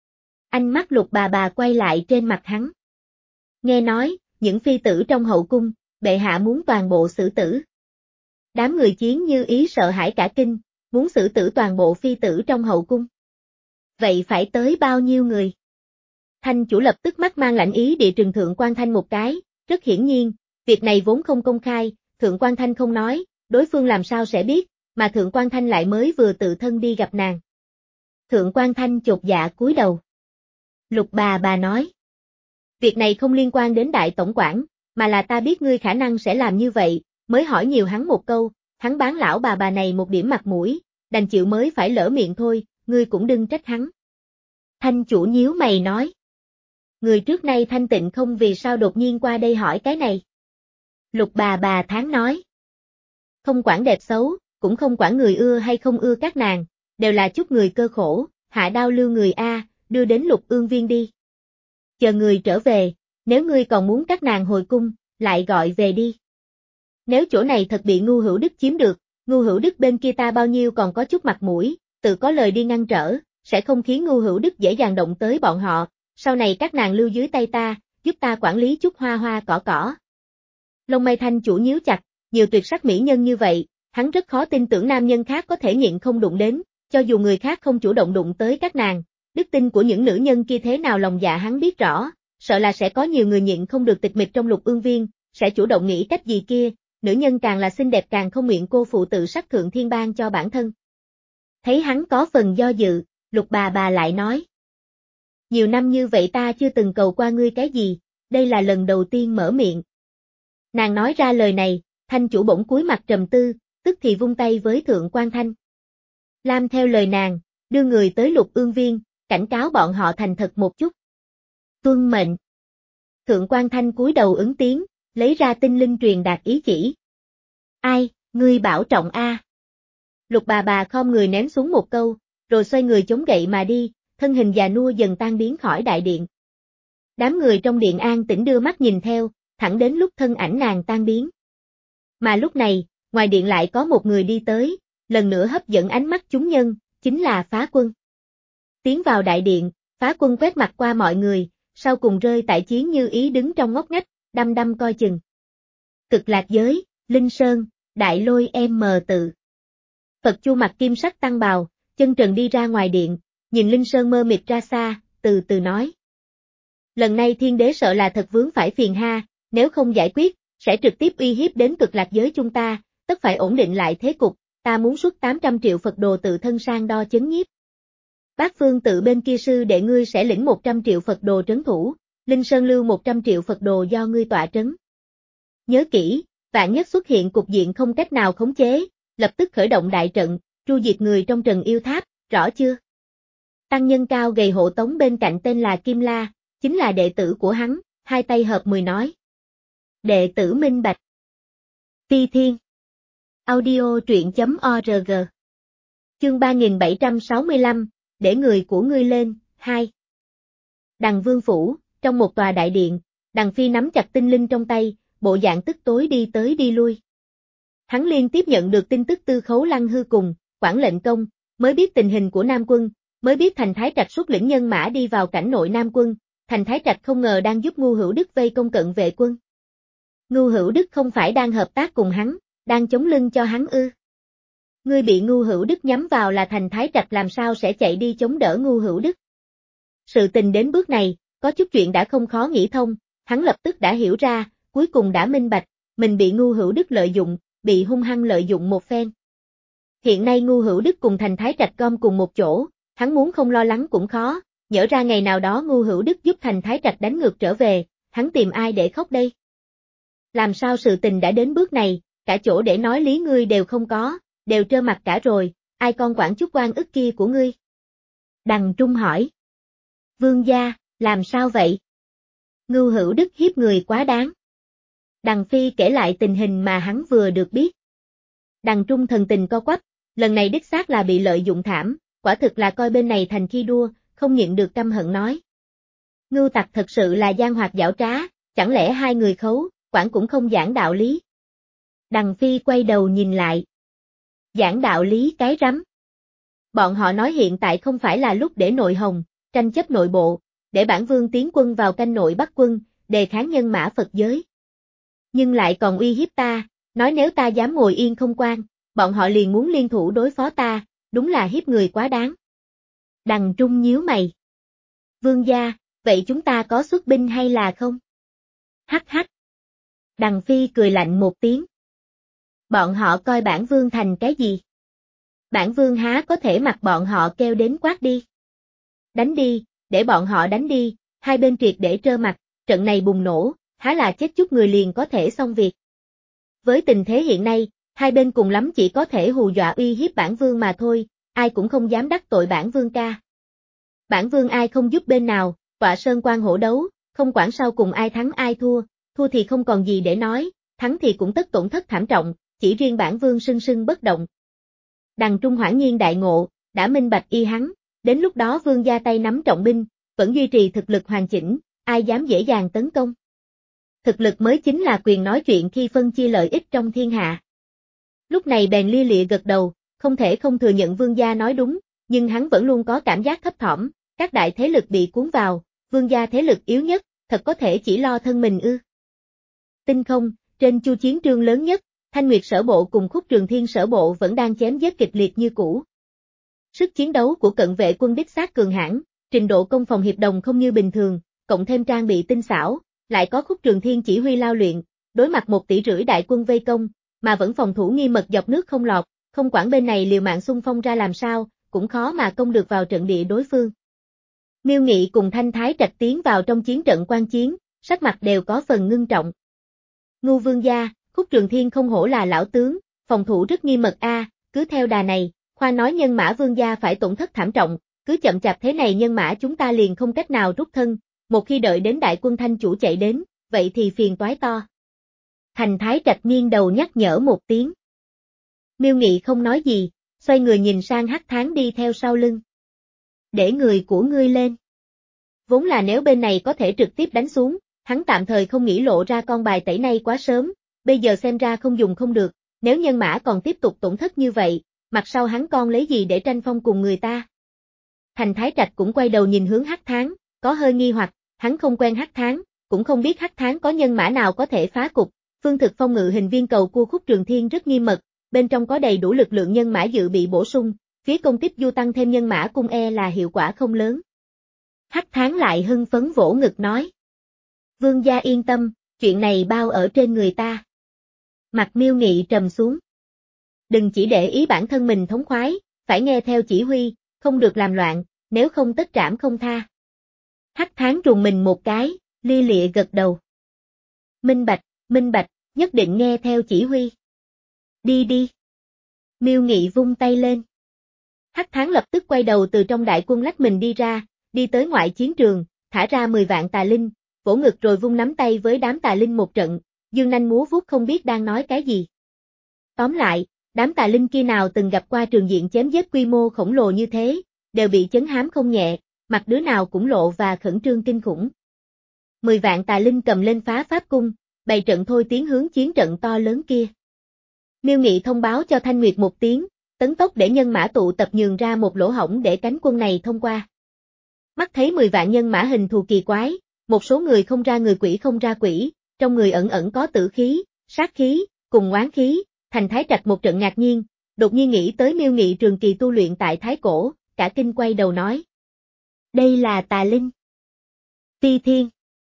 Ánh mắt Lục bà bà quay lại trên mặt hắn. Nghe nói, những phi tử trong hậu cung, bệ hạ muốn toàn bộ xử tử. Đám người Chiến Như Ý sợ hãi cả kinh, muốn xử tử toàn bộ phi tử trong hậu cung. Vậy phải tới bao nhiêu người? Thanh chủ lập tức mắt mang lạnh ý địa trừng Thượng Quan Thanh một cái, rất hiển nhiên, việc này vốn không công khai, Thượng Quan Thanh không nói, đối phương làm sao sẽ biết, mà Thượng Quan Thanh lại mới vừa tự thân đi gặp nàng. Thượng Quan Thanh chột dạ cúi đầu. Lục bà bà nói. Việc này không liên quan đến đại tổng quản, mà là ta biết ngươi khả năng sẽ làm như vậy, mới hỏi nhiều hắn một câu, hắn bán lão bà bà này một điểm mặt mũi, đành chịu mới phải lỡ miệng thôi, ngươi cũng đừng trách hắn. Thanh chủ nhíu mày nói. Người trước nay thanh tịnh không vì sao đột nhiên qua đây hỏi cái này. Lục bà bà tháng nói. Không quản đẹp xấu, cũng không quản người ưa hay không ưa các nàng, đều là chút người cơ khổ, hạ đao lưu người A, đưa đến Lục Ương Viên đi. Chờ người trở về, nếu ngươi còn muốn các nàng hồi cung, lại gọi về đi. Nếu chỗ này thật bị Ngu Hữu Đức chiếm được, Ngu Hữu Đức bên kia ta bao nhiêu còn có chút mặt mũi, tự có lời đi ngăn trở, sẽ không khiến Ngu Hữu Đức dễ dàng động tới bọn họ, sau này các nàng lưu dưới tay ta, giúp ta quản lý chút hoa hoa cỏ cỏ. Lông mày thanh chủ nhíu chặt, nhiều tuyệt sắc mỹ nhân như vậy, hắn rất khó tin tưởng nam nhân khác có thể nhịn không đụng đến, cho dù người khác không chủ động đụng tới các nàng, đức tin của những nữ nhân kia thế nào lòng dạ hắn biết rõ, sợ là sẽ có nhiều người nhịn không được tịch mịch trong Lục Ương Viên, sẽ chủ động nghĩ cách gì kia, nữ nhân càng là xinh đẹp càng không nguyện cô phụ tự sắc thượng thiên ban cho bản thân. Thấy hắn có phần do dự, Lục bà bà lại nói. Nhiều năm như vậy ta chưa từng cầu qua ngươi cái gì, đây là lần đầu tiên mở miệng. Nàng nói ra lời này, thanh chủ bỗng cúi mặt trầm tư, tức thì vung tay với Thượng Quan Thanh. Lam theo lời nàng, đưa người tới Lục Ương Viên, cảnh cáo bọn họ thành thật một chút. Tuân mệnh. Thượng Quan Thanh cúi đầu ứng tiếng, lấy ra tinh linh truyền đạt ý chỉ. Ai, ngươi bảo trọng a. Lục bà bà khom người ném xuống một câu, rồi xoay người chống gậy mà đi, thân hình già nua dần tan biến khỏi đại điện. Đám người trong điện an tĩnh đưa mắt nhìn theo, thẳng đến lúc thân ảnh nàng tan biến. Mà lúc này, ngoài điện lại có một người đi tới, lần nữa hấp dẫn ánh mắt chúng nhân, chính là Phá Quân. Tiến vào đại điện, Phá Quân quét mặt qua mọi người, sau cùng rơi tại Chiến Như Ý đứng trong ngóc ngách, đăm đăm coi chừng. Cực Lạc Giới, Linh Sơn, Đại Lôi em mờ tự. Phật Chu mặc kim sắc tăng bào, chân trần đi ra ngoài điện, nhìn Linh Sơn mơ mịt ra xa, từ từ nói. Lần này thiên đế sợ là thật vướng phải phiền ha, nếu không giải quyết, sẽ trực tiếp uy hiếp đến Cực Lạc Giới chúng ta, tất phải ổn định lại thế cục, ta muốn xuất tám trăm triệu Phật đồ tự thân sang đo chấn nhiếp. Bác Phương tự bên kia sư đệ ngươi sẽ lĩnh một trăm triệu Phật đồ trấn thủ, Linh Sơn lưu một trăm triệu Phật đồ do ngươi tọa trấn. Nhớ kỹ, vạn nhất xuất hiện cục diện không cách nào khống chế, lập tức khởi động đại trận, tru diệt người trong Trần Yêu Tháp, rõ chưa? Tăng nhân cao gầy hộ tống bên cạnh tên là Kim La, chính là đệ tử của hắn, hai tay hợp mười nói. Đệ tử minh bạch. Phi Thiên. Audio truyện chấm org. Chương ba nghìn bảy trăm sáu mươi lăm, để người của ngươi lên, hai. Đằng Vương Phủ, trong một tòa đại điện, Đằng Phi nắm chặt tinh linh trong tay, bộ dạng tức tối đi tới đi lui. Hắn liên tiếp nhận được tin tức Tư Khấu Lăng Hư cùng Quảng Lệnh Công, mới biết tình hình của Nam quân, mới biết Thành Thái Trạch xuất lĩnh nhân mã đi vào cảnh nội Nam quân, Thành Thái Trạch không ngờ đang giúp Ngu Hữu Đức vây công cận vệ quân. Ngu Hữu Đức không phải đang hợp tác cùng hắn, đang chống lưng cho hắn ư? Ngươi bị Ngu Hữu Đức nhắm vào là Thành Thái Trạch làm sao sẽ chạy đi chống đỡ Ngu Hữu Đức? Sự tình đến bước này, có chút chuyện đã không khó nghĩ thông, hắn lập tức đã hiểu ra, cuối cùng đã minh bạch, mình bị Ngu Hữu Đức lợi dụng, bị hung hăng lợi dụng một phen. Hiện nay Ngu Hữu Đức cùng Thành Thái Trạch gom cùng một chỗ, hắn muốn không lo lắng cũng khó, nhỡ ra ngày nào đó Ngu Hữu Đức giúp Thành Thái Trạch đánh ngược trở về, hắn tìm ai để khóc đây? Làm sao sự tình đã đến bước này, cả chỗ để nói lý ngươi đều không có, đều trơ mặt cả rồi, ai con quản chút oan ức kia của ngươi? Đằng Trung hỏi. Vương gia, làm sao vậy? Ngu Hữu Đức hiếp người quá đáng. Đằng Phi kể lại tình hình mà hắn vừa được biết. Đằng Trung thần tình co quắp, lần này đích xác là bị lợi dụng thảm, quả thực là coi bên này thành khi đua, không nhịn được căm hận nói. Ngưu tặc thật sự là gian hoạt giảo trá, chẳng lẽ hai người khấu, quản cũng không giảng đạo lý. Đằng Phi quay đầu nhìn lại. Giảng đạo lý cái rắm. Bọn họ nói hiện tại không phải là lúc để nội hồng, tranh chấp nội bộ, để bản vương tiến quân vào canh nội Bắc quân, đề kháng nhân mã Phật giới. Nhưng lại còn uy hiếp ta, nói nếu ta dám ngồi yên không quan, bọn họ liền muốn liên thủ đối phó ta, đúng là hiếp người quá đáng. Đằng Trung nhíu mày. Vương gia, vậy chúng ta có xuất binh hay là không? Hắc hắc. Đằng Phi cười lạnh một tiếng. Bọn họ coi bản vương thành cái gì? Bản vương há có thể mặc bọn họ kêu đến quát đi. Đánh đi, để bọn họ đánh đi, hai bên triệt để trơ mặt, trận này bùng nổ, há là chết chút người liền có thể xong việc. Với tình thế hiện nay, hai bên cùng lắm chỉ có thể hù dọa uy hiếp bản vương mà thôi, ai cũng không dám đắc tội bản vương ca. Bản vương ai không giúp bên nào, tọa sơn quan hổ đấu, không quản sau cùng ai thắng ai thua, thua thì không còn gì để nói, thắng thì cũng tất tổn thất thảm trọng, chỉ riêng bản vương sưng sưng bất động. Đằng Trung hoảng nhiên đại ngộ, đã minh bạch y hắn, đến lúc đó vương gia tay nắm trọng binh, vẫn duy trì thực lực hoàn chỉnh, ai dám dễ dàng tấn công. Thực lực mới chính là quyền nói chuyện khi phân chia lợi ích trong thiên hạ. Lúc này bèn lia lịa gật đầu, không thể không thừa nhận vương gia nói đúng, nhưng hắn vẫn luôn có cảm giác thấp thỏm, các đại thế lực bị cuốn vào, vương gia thế lực yếu nhất, thật có thể chỉ lo thân mình ư. Tinh không, trên chu chiến trường lớn nhất, Thanh Nguyệt sở bộ cùng Khúc Trường Thiên sở bộ vẫn đang chém giết kịch liệt như cũ. Sức chiến đấu của cận vệ quân đích xác cường hãn, trình độ công phòng hiệp đồng không như bình thường, cộng thêm trang bị tinh xảo, lại có Khúc Trường Thiên chỉ huy lao luyện, đối mặt một tỷ rưỡi đại quân vây công, mà vẫn phòng thủ nghiêm mật dọc nước không lọt, không quản bên này liều mạng xung phong ra làm sao, cũng khó mà công được vào trận địa đối phương. Miêu Nghị cùng Thanh Thái Trạch tiến vào trong chiến trận quan chiến, sắc mặt đều có phần ngưng trọng. Ngu vương gia, Khúc Trường Thiên không hổ là lão tướng, phòng thủ rất nghiêm mật a, cứ theo đà này, khoa nói nhân mã vương gia phải tổn thất thảm trọng, cứ chậm chạp thế này nhân mã chúng ta liền không cách nào rút thân, một khi đợi đến đại quân Thanh chủ chạy đến, vậy thì phiền toái to. Thành Thái Trạch nghiêng đầu nhắc nhở một tiếng. Miêu Nghị không nói gì, xoay người nhìn sang Hắc Tháng đi theo sau lưng. Để người của ngươi lên. Vốn là nếu bên này có thể trực tiếp đánh xuống, hắn tạm thời không nghĩ lộ ra con bài tẩy này quá sớm, bây giờ xem ra không dùng không được, nếu nhân mã còn tiếp tục tổn thất như vậy, mặt sau hắn con lấy gì để tranh phong cùng người ta. Thành Thái Trạch cũng quay đầu nhìn hướng Hắc Tháng, có hơi nghi hoặc, hắn không quen Hắc Tháng, cũng không biết Hắc Tháng có nhân mã nào có thể phá cục, phương thực phong ngự hình viên cầu của Khúc Trường Thiên rất nghiêm mật, bên trong có đầy đủ lực lượng nhân mã dự bị bổ sung, phía công kích du tăng thêm nhân mã cung e là hiệu quả không lớn. Hắc Tháng lại hưng phấn vỗ ngực nói. Vương gia yên tâm, chuyện này bao ở trên người ta. Mặt Miêu Nghị trầm xuống. Đừng chỉ để ý bản thân mình thống khoái, phải nghe theo chỉ huy, không được làm loạn, nếu không tất trảm không tha. Hắc Tháng trùng mình một cái, lia lịa gật đầu. Minh bạch, minh bạch, nhất định nghe theo chỉ huy. Đi đi. Miêu Nghị vung tay lên. Hắc Tháng lập tức quay đầu từ trong đại quân lách mình đi ra, đi tới ngoại chiến trường, thả ra mười vạn tà linh, vỗ ngực rồi vung nắm tay với đám tà linh một trận, dương nanh múa vuốt không biết đang nói cái gì. Tóm lại, đám tà linh kia nào từng gặp qua trường diện chém giết quy mô khổng lồ như thế, đều bị chấn hám không nhẹ, mặt đứa nào cũng lộ và khẩn trương kinh khủng. Mười vạn tà linh cầm lên phá pháp cung, bày trận thôi tiến hướng chiến trận to lớn kia. Miêu Nghị thông báo cho Thanh Nguyệt một tiếng, tấn tốc để nhân mã tụ tập nhường ra một lỗ hổng để cánh quân này thông qua. Mắt thấy mười vạn nhân mã hình thù kỳ quái, một số người không ra người quỷ không ra quỷ, trong người ẩn ẩn có tử khí, sát khí, cùng oán khí, Thành Thái Trạch một trận ngạc nhiên, đột nhiên nghĩ tới Miêu Nghị trường kỳ tu luyện tại Thái Cổ, cả kinh quay đầu nói. Đây là tà linh. Phi Thiên.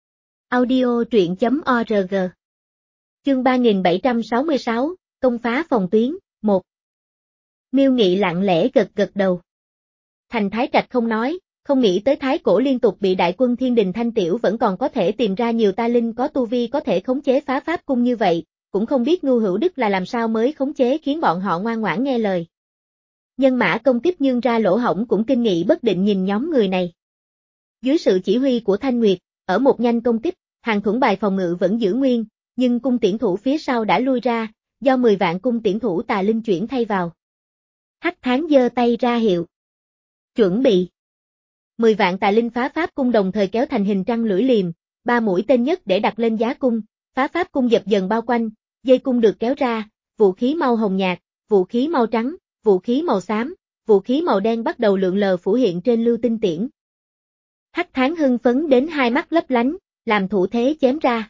Audio truyện chấm org. Chương ba nghìn bảy trăm sáu mươi sáu, công phá phòng tuyến, một. Miêu Nghị lặng lẽ gật gật đầu. Thành Thái Trạch không nói, không nghĩ tới Thái Cổ liên tục bị đại quân Thiên Đình Thanh Tiểu vẫn còn có thể tìm ra nhiều tà linh có tu vi có thể khống chế phá pháp cung như vậy, cũng không biết Ngưu Hữu Đức là làm sao mới khống chế khiến bọn họ ngoan ngoãn nghe lời. Nhân mã công tiếp nhương ra lỗ hổng cũng kinh nghị bất định nhìn nhóm người này. Dưới sự chỉ huy của Thanh Nguyệt, ở một nhanh công tiếp, hàng thuẫn bài phòng ngự vẫn giữ nguyên, nhưng cung tiễn thủ phía sau đã lui ra, do mười vạn cung tiễn thủ tà linh chuyển thay vào. Hắc Tháng giơ tay ra hiệu. Chuẩn bị. Mười vạn tà linh phá pháp cung đồng thời kéo thành hình trăng lưỡi liềm, ba mũi tên nhất để đặt lên giá cung, phá pháp cung dập dần bao quanh, dây cung được kéo ra, vũ khí màu hồng nhạt, vũ khí màu trắng, vũ khí màu xám, vũ khí màu đen bắt đầu lượn lờ phủ hiện trên lưu tinh tiễn. Hắc Tháng hưng phấn đến hai mắt lấp lánh, làm thủ thế chém ra.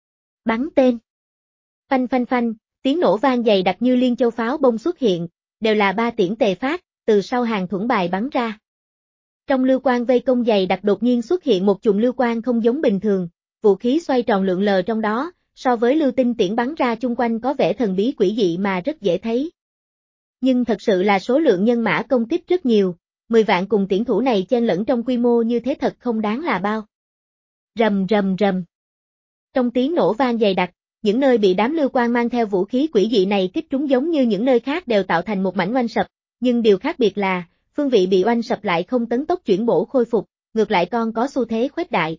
Bắn tên. Phanh phanh phanh, tiếng nổ vang dày đặc như liên châu pháo bông xuất hiện, đều là ba tiễn tề phát, từ sau hàng thuẫn bài bắn ra. Trong lưu quang vây công dày đặc đột nhiên xuất hiện một chùm lưu quang không giống bình thường, vũ khí xoay tròn lượn lờ trong đó, so với lưu tinh tiễn bắn ra chung quanh có vẻ thần bí quỷ dị mà rất dễ thấy. Nhưng thật sự là số lượng nhân mã công kích rất nhiều, mười vạn cùng tiễn thủ này chen lẫn trong quy mô như thế thật không đáng là bao. Rầm rầm rầm. Trong tiếng nổ vang dày đặc, những nơi bị đám lưu quang mang theo vũ khí quỷ dị này kích trúng giống như những nơi khác đều tạo thành một mảnh oanh sập, nhưng điều khác biệt là, phương vị bị oanh sập lại không tấn tốc chuyển bổ khôi phục, ngược lại còn có xu thế khuếch đại.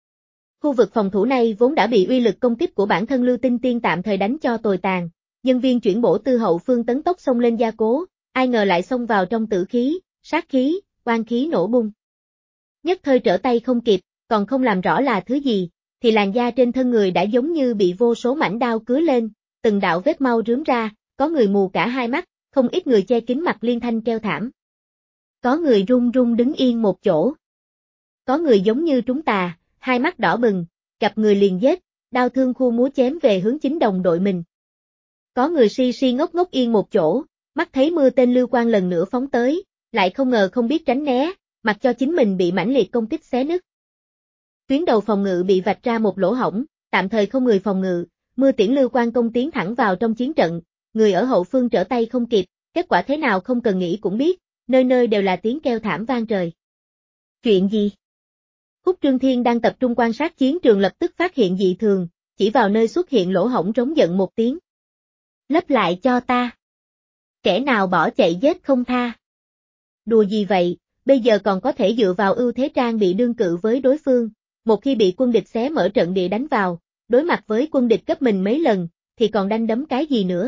Khu vực phòng thủ này vốn đã bị uy lực công kích của bản thân Lưu Tinh Tiên tạm thời đánh cho tồi tàn, nhân viên chuyển bổ từ hậu phương tấn tốc xông lên gia cố, ai ngờ lại xông vào trong tử khí, sát khí, oan khí nổ bung. Nhất thời trở tay không kịp, còn không làm rõ là thứ gì, thì làn da trên thân người đã giống như bị vô số mảnh đao cứa lên, từng đạo vết mau rướm ra, có người mù cả hai mắt, không ít người che kín mặt liên thanh kêu thảm. Có người run run đứng yên một chỗ. Có người giống như trúng tà, hai mắt đỏ bừng, gặp người liền giết, đao thương khu múa chém về hướng chính đồng đội mình. Có người si si ngốc ngốc yên một chỗ, mắt thấy mưa tên lưu quang lần nữa phóng tới, lại không ngờ không biết tránh né, mặc cho chính mình bị mãnh liệt công kích xé nứt. Tuyến đầu phòng ngự bị vạch ra một lỗ hổng, tạm thời không người phòng ngự, mưa tiễn lưu quang công tiến thẳng vào trong chiến trận, người ở hậu phương trở tay không kịp, kết quả thế nào không cần nghĩ cũng biết, nơi nơi đều là tiếng kêu thảm vang trời. Chuyện gì? Khúc Trương Thiên đang tập trung quan sát chiến trường lập tức phát hiện dị thường, chỉ vào nơi xuất hiện lỗ hổng trống giận một tiếng. Lấp lại cho ta. Kẻ nào bỏ chạy giết không tha. Đùa gì vậy, bây giờ còn có thể dựa vào ưu thế trang bị đương cự với đối phương, một khi bị quân địch xé mở trận địa đánh vào, đối mặt với quân địch gấp mình mấy lần, thì còn đanh đấm cái gì nữa.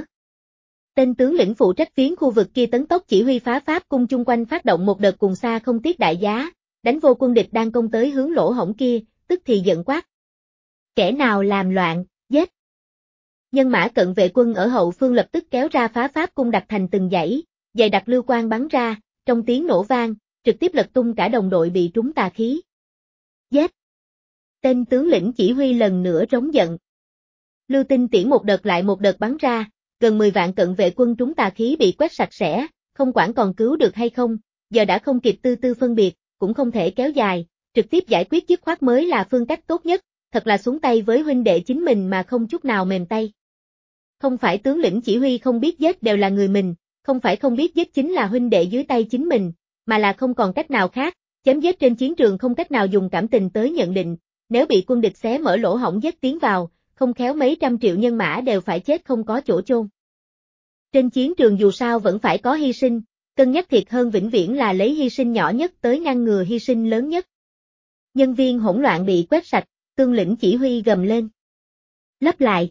Tên tướng lĩnh phụ trách phiến khu vực kia tấn tốc chỉ huy phá pháp cung chung quanh phát động một đợt cùng xa không tiếc đại giá, đánh vô quân địch đang công tới hướng lỗ hổng kia, tức thì giận quát. Kẻ nào làm loạn, giết. Nhân mã cận vệ quân ở hậu phương lập tức kéo ra phá pháp cung đặt thành từng dãy, dày đặc lưu quang bắn ra, trong tiếng nổ vang, trực tiếp lật tung cả đồng đội bị trúng tà khí. Giết. Tên tướng lĩnh chỉ huy lần nữa rống giận. Lưu tinh tiễn một đợt lại một đợt bắn ra, gần mười vạn cận vệ quân trúng tà khí bị quét sạch sẽ, không quản còn cứu được hay không, giờ đã không kịp tư tư phân biệt, cũng không thể kéo dài, trực tiếp giải quyết dứt khoát mới là phương cách tốt nhất, thật là xuống tay với huynh đệ chính mình mà không chút nào mềm tay. Không phải tướng lĩnh chỉ huy không biết giết đều là người mình, không phải không biết giết chính là huynh đệ dưới tay chính mình, mà là không còn cách nào khác, chém giết trên chiến trường không cách nào dùng cảm tình tới nhận định, nếu bị quân địch xé mở lỗ hổng giết tiến vào, không khéo mấy trăm triệu nhân mã đều phải chết không có chỗ chôn. Trên chiến trường dù sao vẫn phải có hy sinh, cân nhắc thiệt hơn vĩnh viễn là lấy hy sinh nhỏ nhất tới ngăn ngừa hy sinh lớn nhất. Nhân viên hỗn loạn bị quét sạch, tướng lĩnh chỉ huy gầm lên. Lấp lại.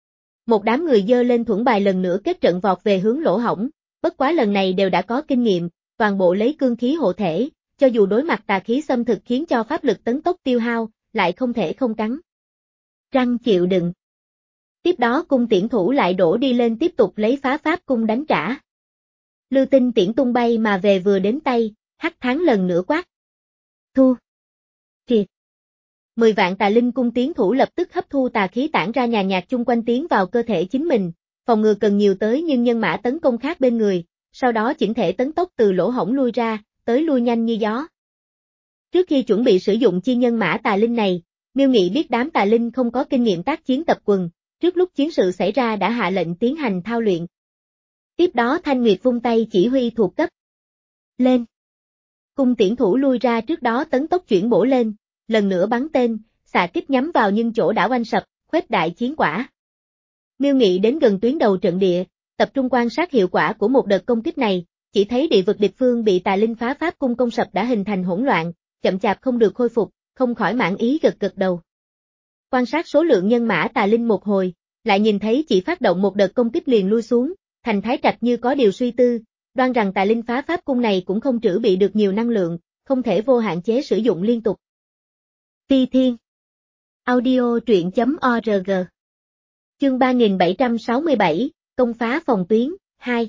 Một đám người dơ lên thuẫn bài lần nữa kết trận vọt về hướng lỗ hổng, bất quá lần này đều đã có kinh nghiệm, toàn bộ lấy cương khí hộ thể, cho dù đối mặt tà khí xâm thực khiến cho pháp lực tấn tốc tiêu hao, lại không thể không cắn răng chịu đựng. Tiếp đó cung tiễn thủ lại đổ đi lên tiếp tục lấy phá pháp cung đánh trả. Lưu tinh tiễn tung bay mà về vừa đến tay, Hắc Thắng lần nữa quát. Thu. Triệt. Mười vạn tà linh cung tiến thủ lập tức hấp thu tà khí tản ra nhàn nhạt chung quanh tiến vào cơ thể chính mình, phòng ngừa cần nhiều tới nhưng nhân mã tấn công khác bên người, sau đó chỉnh thể tấn tốc từ lỗ hổng lui ra, tới lui nhanh như gió. Trước khi chuẩn bị sử dụng chi nhân mã tà linh này, Miêu Nghị biết đám tà linh không có kinh nghiệm tác chiến tập quần, trước lúc chiến sự xảy ra đã hạ lệnh tiến hành thao luyện. Tiếp đó Thanh Nguyệt vung tay chỉ huy thuộc cấp. Lên. Cung tiễn thủ lui ra trước đó tấn tốc chuyển bổ lên, lần nữa bắn tên, xạ kích nhắm vào nhưng chỗ đã oanh sập, khuếch đại chiến quả. Miêu Nghị đến gần tuyến đầu trận địa, tập trung quan sát hiệu quả của một đợt công kích này, chỉ thấy địa vực địch phương bị tà linh phá pháp cung công sập đã hình thành hỗn loạn, chậm chạp không được khôi phục, không khỏi mãn ý gật gật đầu. Quan sát số lượng nhân mã tà linh một hồi, lại nhìn thấy chỉ phát động một đợt công kích liền lui xuống, Thành Thái Trạch như có điều suy tư, đoan rằng tà linh phá pháp cung này cũng không trữ bị được nhiều năng lượng, không thể vô hạn chế sử dụng liên tục. Phi Thiên Audio truyện chấm org Chương ba nghìn bảy trăm sáu mươi bảy, Công phá phòng tuyến, hai.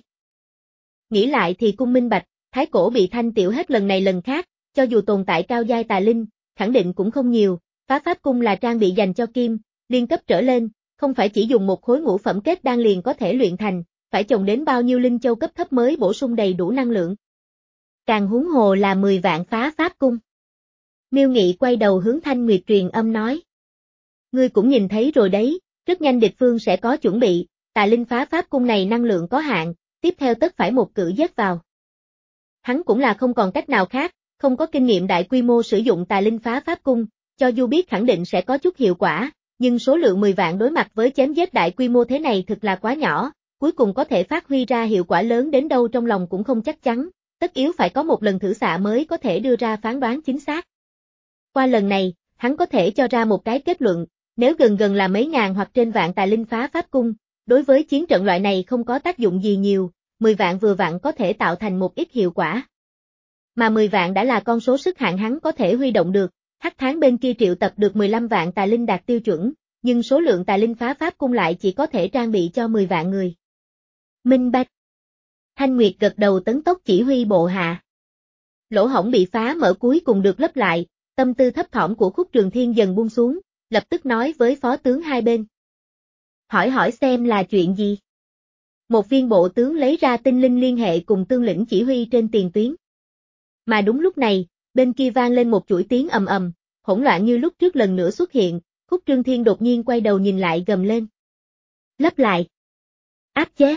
Nghĩ lại thì cung minh bạch, thái cổ bị thanh tiểu hết lần này lần khác, cho dù tồn tại cao giai tà linh, khẳng định cũng không nhiều, phá pháp cung là trang bị dành cho kim, liên cấp trở lên, không phải chỉ dùng một khối ngũ phẩm kết đan liền có thể luyện thành, phải trồng đến bao nhiêu linh châu cấp thấp mới bổ sung đầy đủ năng lượng. Càng huống hồ là mười vạn phá pháp cung. Miêu Nghị quay đầu hướng Thanh Nguyệt truyền âm nói. Ngươi cũng nhìn thấy rồi đấy, rất nhanh địch phương sẽ có chuẩn bị, tà linh phá pháp cung này năng lượng có hạn, tiếp theo tất phải một cử dết vào. Hắn cũng là không còn cách nào khác, không có kinh nghiệm đại quy mô sử dụng tà linh phá pháp cung, cho dù biết khẳng định sẽ có chút hiệu quả, nhưng số lượng mười vạn đối mặt với chém giết đại quy mô thế này thực là quá nhỏ, cuối cùng có thể phát huy ra hiệu quả lớn đến đâu trong lòng cũng không chắc chắn, tất yếu phải có một lần thử xạ mới có thể đưa ra phán đoán chính xác. Qua lần này, hắn có thể cho ra một cái kết luận, nếu gần gần là mấy ngàn hoặc trên vạn tà linh phá pháp cung, đối với chiến trận loại này không có tác dụng gì nhiều, mười vạn vừa vặn có thể tạo thành một ít hiệu quả. Mà mười vạn đã là con số sức hạn hắn có thể huy động được, Hắc Tháng bên kia triệu tập được mười lăm vạn tà linh đạt tiêu chuẩn, nhưng số lượng tà linh phá pháp cung lại chỉ có thể trang bị cho mười vạn người. Minh bạch. Thanh Nguyệt gật đầu tấn tốc chỉ huy bộ hạ. Lỗ hổng bị phá mở cuối cùng được lấp lại, tâm tư thấp thỏm của Khúc Trường Thiên dần buông xuống, lập tức nói với phó tướng hai bên. Hỏi hỏi xem là chuyện gì? Một viên bộ tướng lấy ra tinh linh liên hệ cùng tương lĩnh chỉ huy trên tiền tuyến. Mà đúng lúc này, bên kia vang lên một chuỗi tiếng ầm ầm, hỗn loạn như lúc trước lần nữa xuất hiện, Khúc Trường Thiên đột nhiên quay đầu nhìn lại gầm lên. Lấp lại. Áp chế.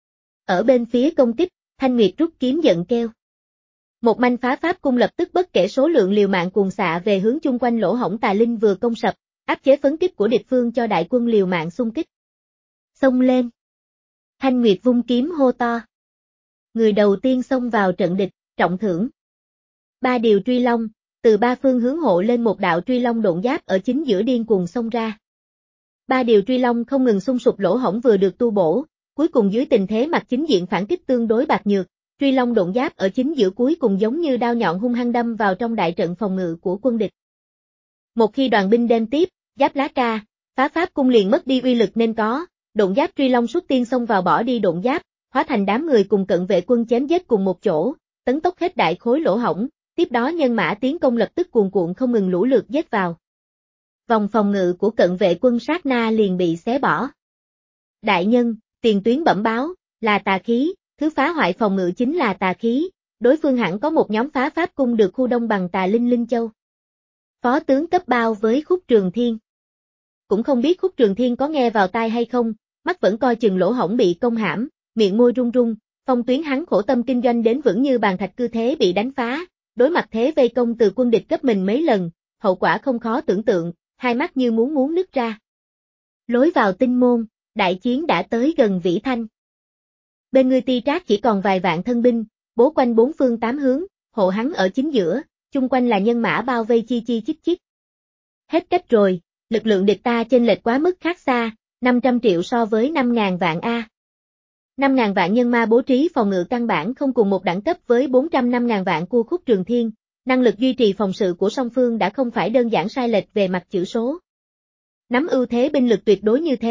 Ở bên phía công kích, Thanh Nguyệt rút kiếm giận kêu. Một manh phá pháp cung lập tức bất kể số lượng liều mạng cuồng xạ về hướng chung quanh lỗ hổng tà linh vừa công sập, áp chế phấn kích của địch phương cho đại quân liều mạng xung kích. Xông lên. Thanh Nguyệt vung kiếm hô to. Người đầu tiên xông vào trận địch, trọng thưởng. Ba điều truy long, từ ba phương hướng hộ lên một đạo truy long độn giáp ở chính giữa điên cuồng xông ra. Ba điều truy long không ngừng xung sụp lỗ hổng vừa được tu bổ, cuối cùng dưới tình thế mặt chính diện phản kích tương đối bạc nhược, truy long độn giáp ở chính giữa cuối cùng giống như đao nhọn hung hăng đâm vào trong đại trận phòng ngự của quân địch. Một khi đoàn binh đem tiếp, giáp lá ca, phá pháp cung liền mất đi uy lực nên có, độn giáp truy long xuất tiên xông vào bỏ đi độn giáp, hóa thành đám người cùng cận vệ quân chém giết cùng một chỗ, tấn tốc hết đại khối lỗ hổng, tiếp đó nhân mã tiến công lập tức cuồn cuộn không ngừng lũ lượt giết vào. Vòng phòng ngự của cận vệ quân sát na liền bị xé bỏ. Đại nhân, tiền tuyến bẩm báo, là tà khí, thứ phá hoại phòng ngự chính là tà khí, đối phương hẳn có một nhóm phá pháp cung được khu đông bằng tà linh linh châu. Phó tướng cấp bao với Khúc Trường Thiên. Cũng không biết Khúc Trường Thiên có nghe vào tai hay không, mắt vẫn coi chừng lỗ hổng bị công hãm, miệng môi run run, phong tuyến hắn khổ tâm kinh doanh đến vững như bàn thạch cư thế bị đánh phá, đối mặt thế vây công từ quân địch cấp mình mấy lần, hậu quả không khó tưởng tượng, hai mắt như muốn muốn nứt ra. Lối vào tinh môn, đại chiến đã tới gần Vĩ Thanh. Bên người Ti Trác chỉ còn vài vạn thân binh, bố quanh bốn phương tám hướng, hộ hắn ở chính giữa, chung quanh là nhân mã bao vây chi chi chít chít. Hết cách rồi, lực lượng địch ta chênh lệch quá mức khác xa, năm trăm triệu so với năm ngàn vạn A. năm ngàn vạn nhân ma bố trí phòng ngự căn bản không cùng một đẳng cấp với bốn trăm năm ngàn vạn của Khúc Trường Thiên, năng lực duy trì phòng sự của song phương đã không phải đơn giản sai lệch về mặt chữ số. Nắm ưu thế binh lực tuyệt đối như thế,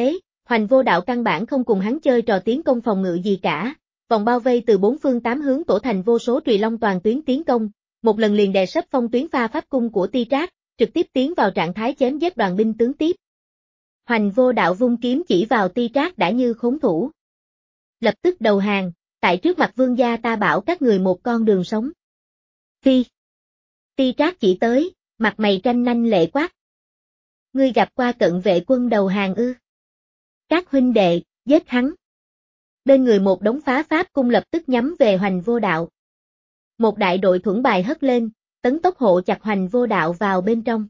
Hoành Vô Đạo căn bản không cùng hắn chơi trò tiến công phòng ngự gì cả, vòng bao vây từ bốn phương tám hướng tổ thành vô số Trùy Long toàn tuyến tiến công, một lần liền đè sấp phong tuyến pha pháp cung của Ti Trác, trực tiếp tiến vào trạng thái chém giết đoàn binh tướng tiếp. Hoành Vô Đạo vung kiếm chỉ vào Ti Trác đã như khốn thủ. Lập tức đầu hàng, tại trước mặt vương gia ta bảo các người một con đường sống. Phi. Ti Trác chỉ tới, mặt mày tranh nanh lệ quát. Ngươi gặp qua cận vệ quân đầu hàng ư? Các huynh đệ, giết hắn. Bên người một đống phá pháp cung lập tức nhắm về Hoành Vô Đạo. Một đại đội thuẫn bài hất lên, tấn tốc hộ chặt Hoành Vô Đạo vào bên trong.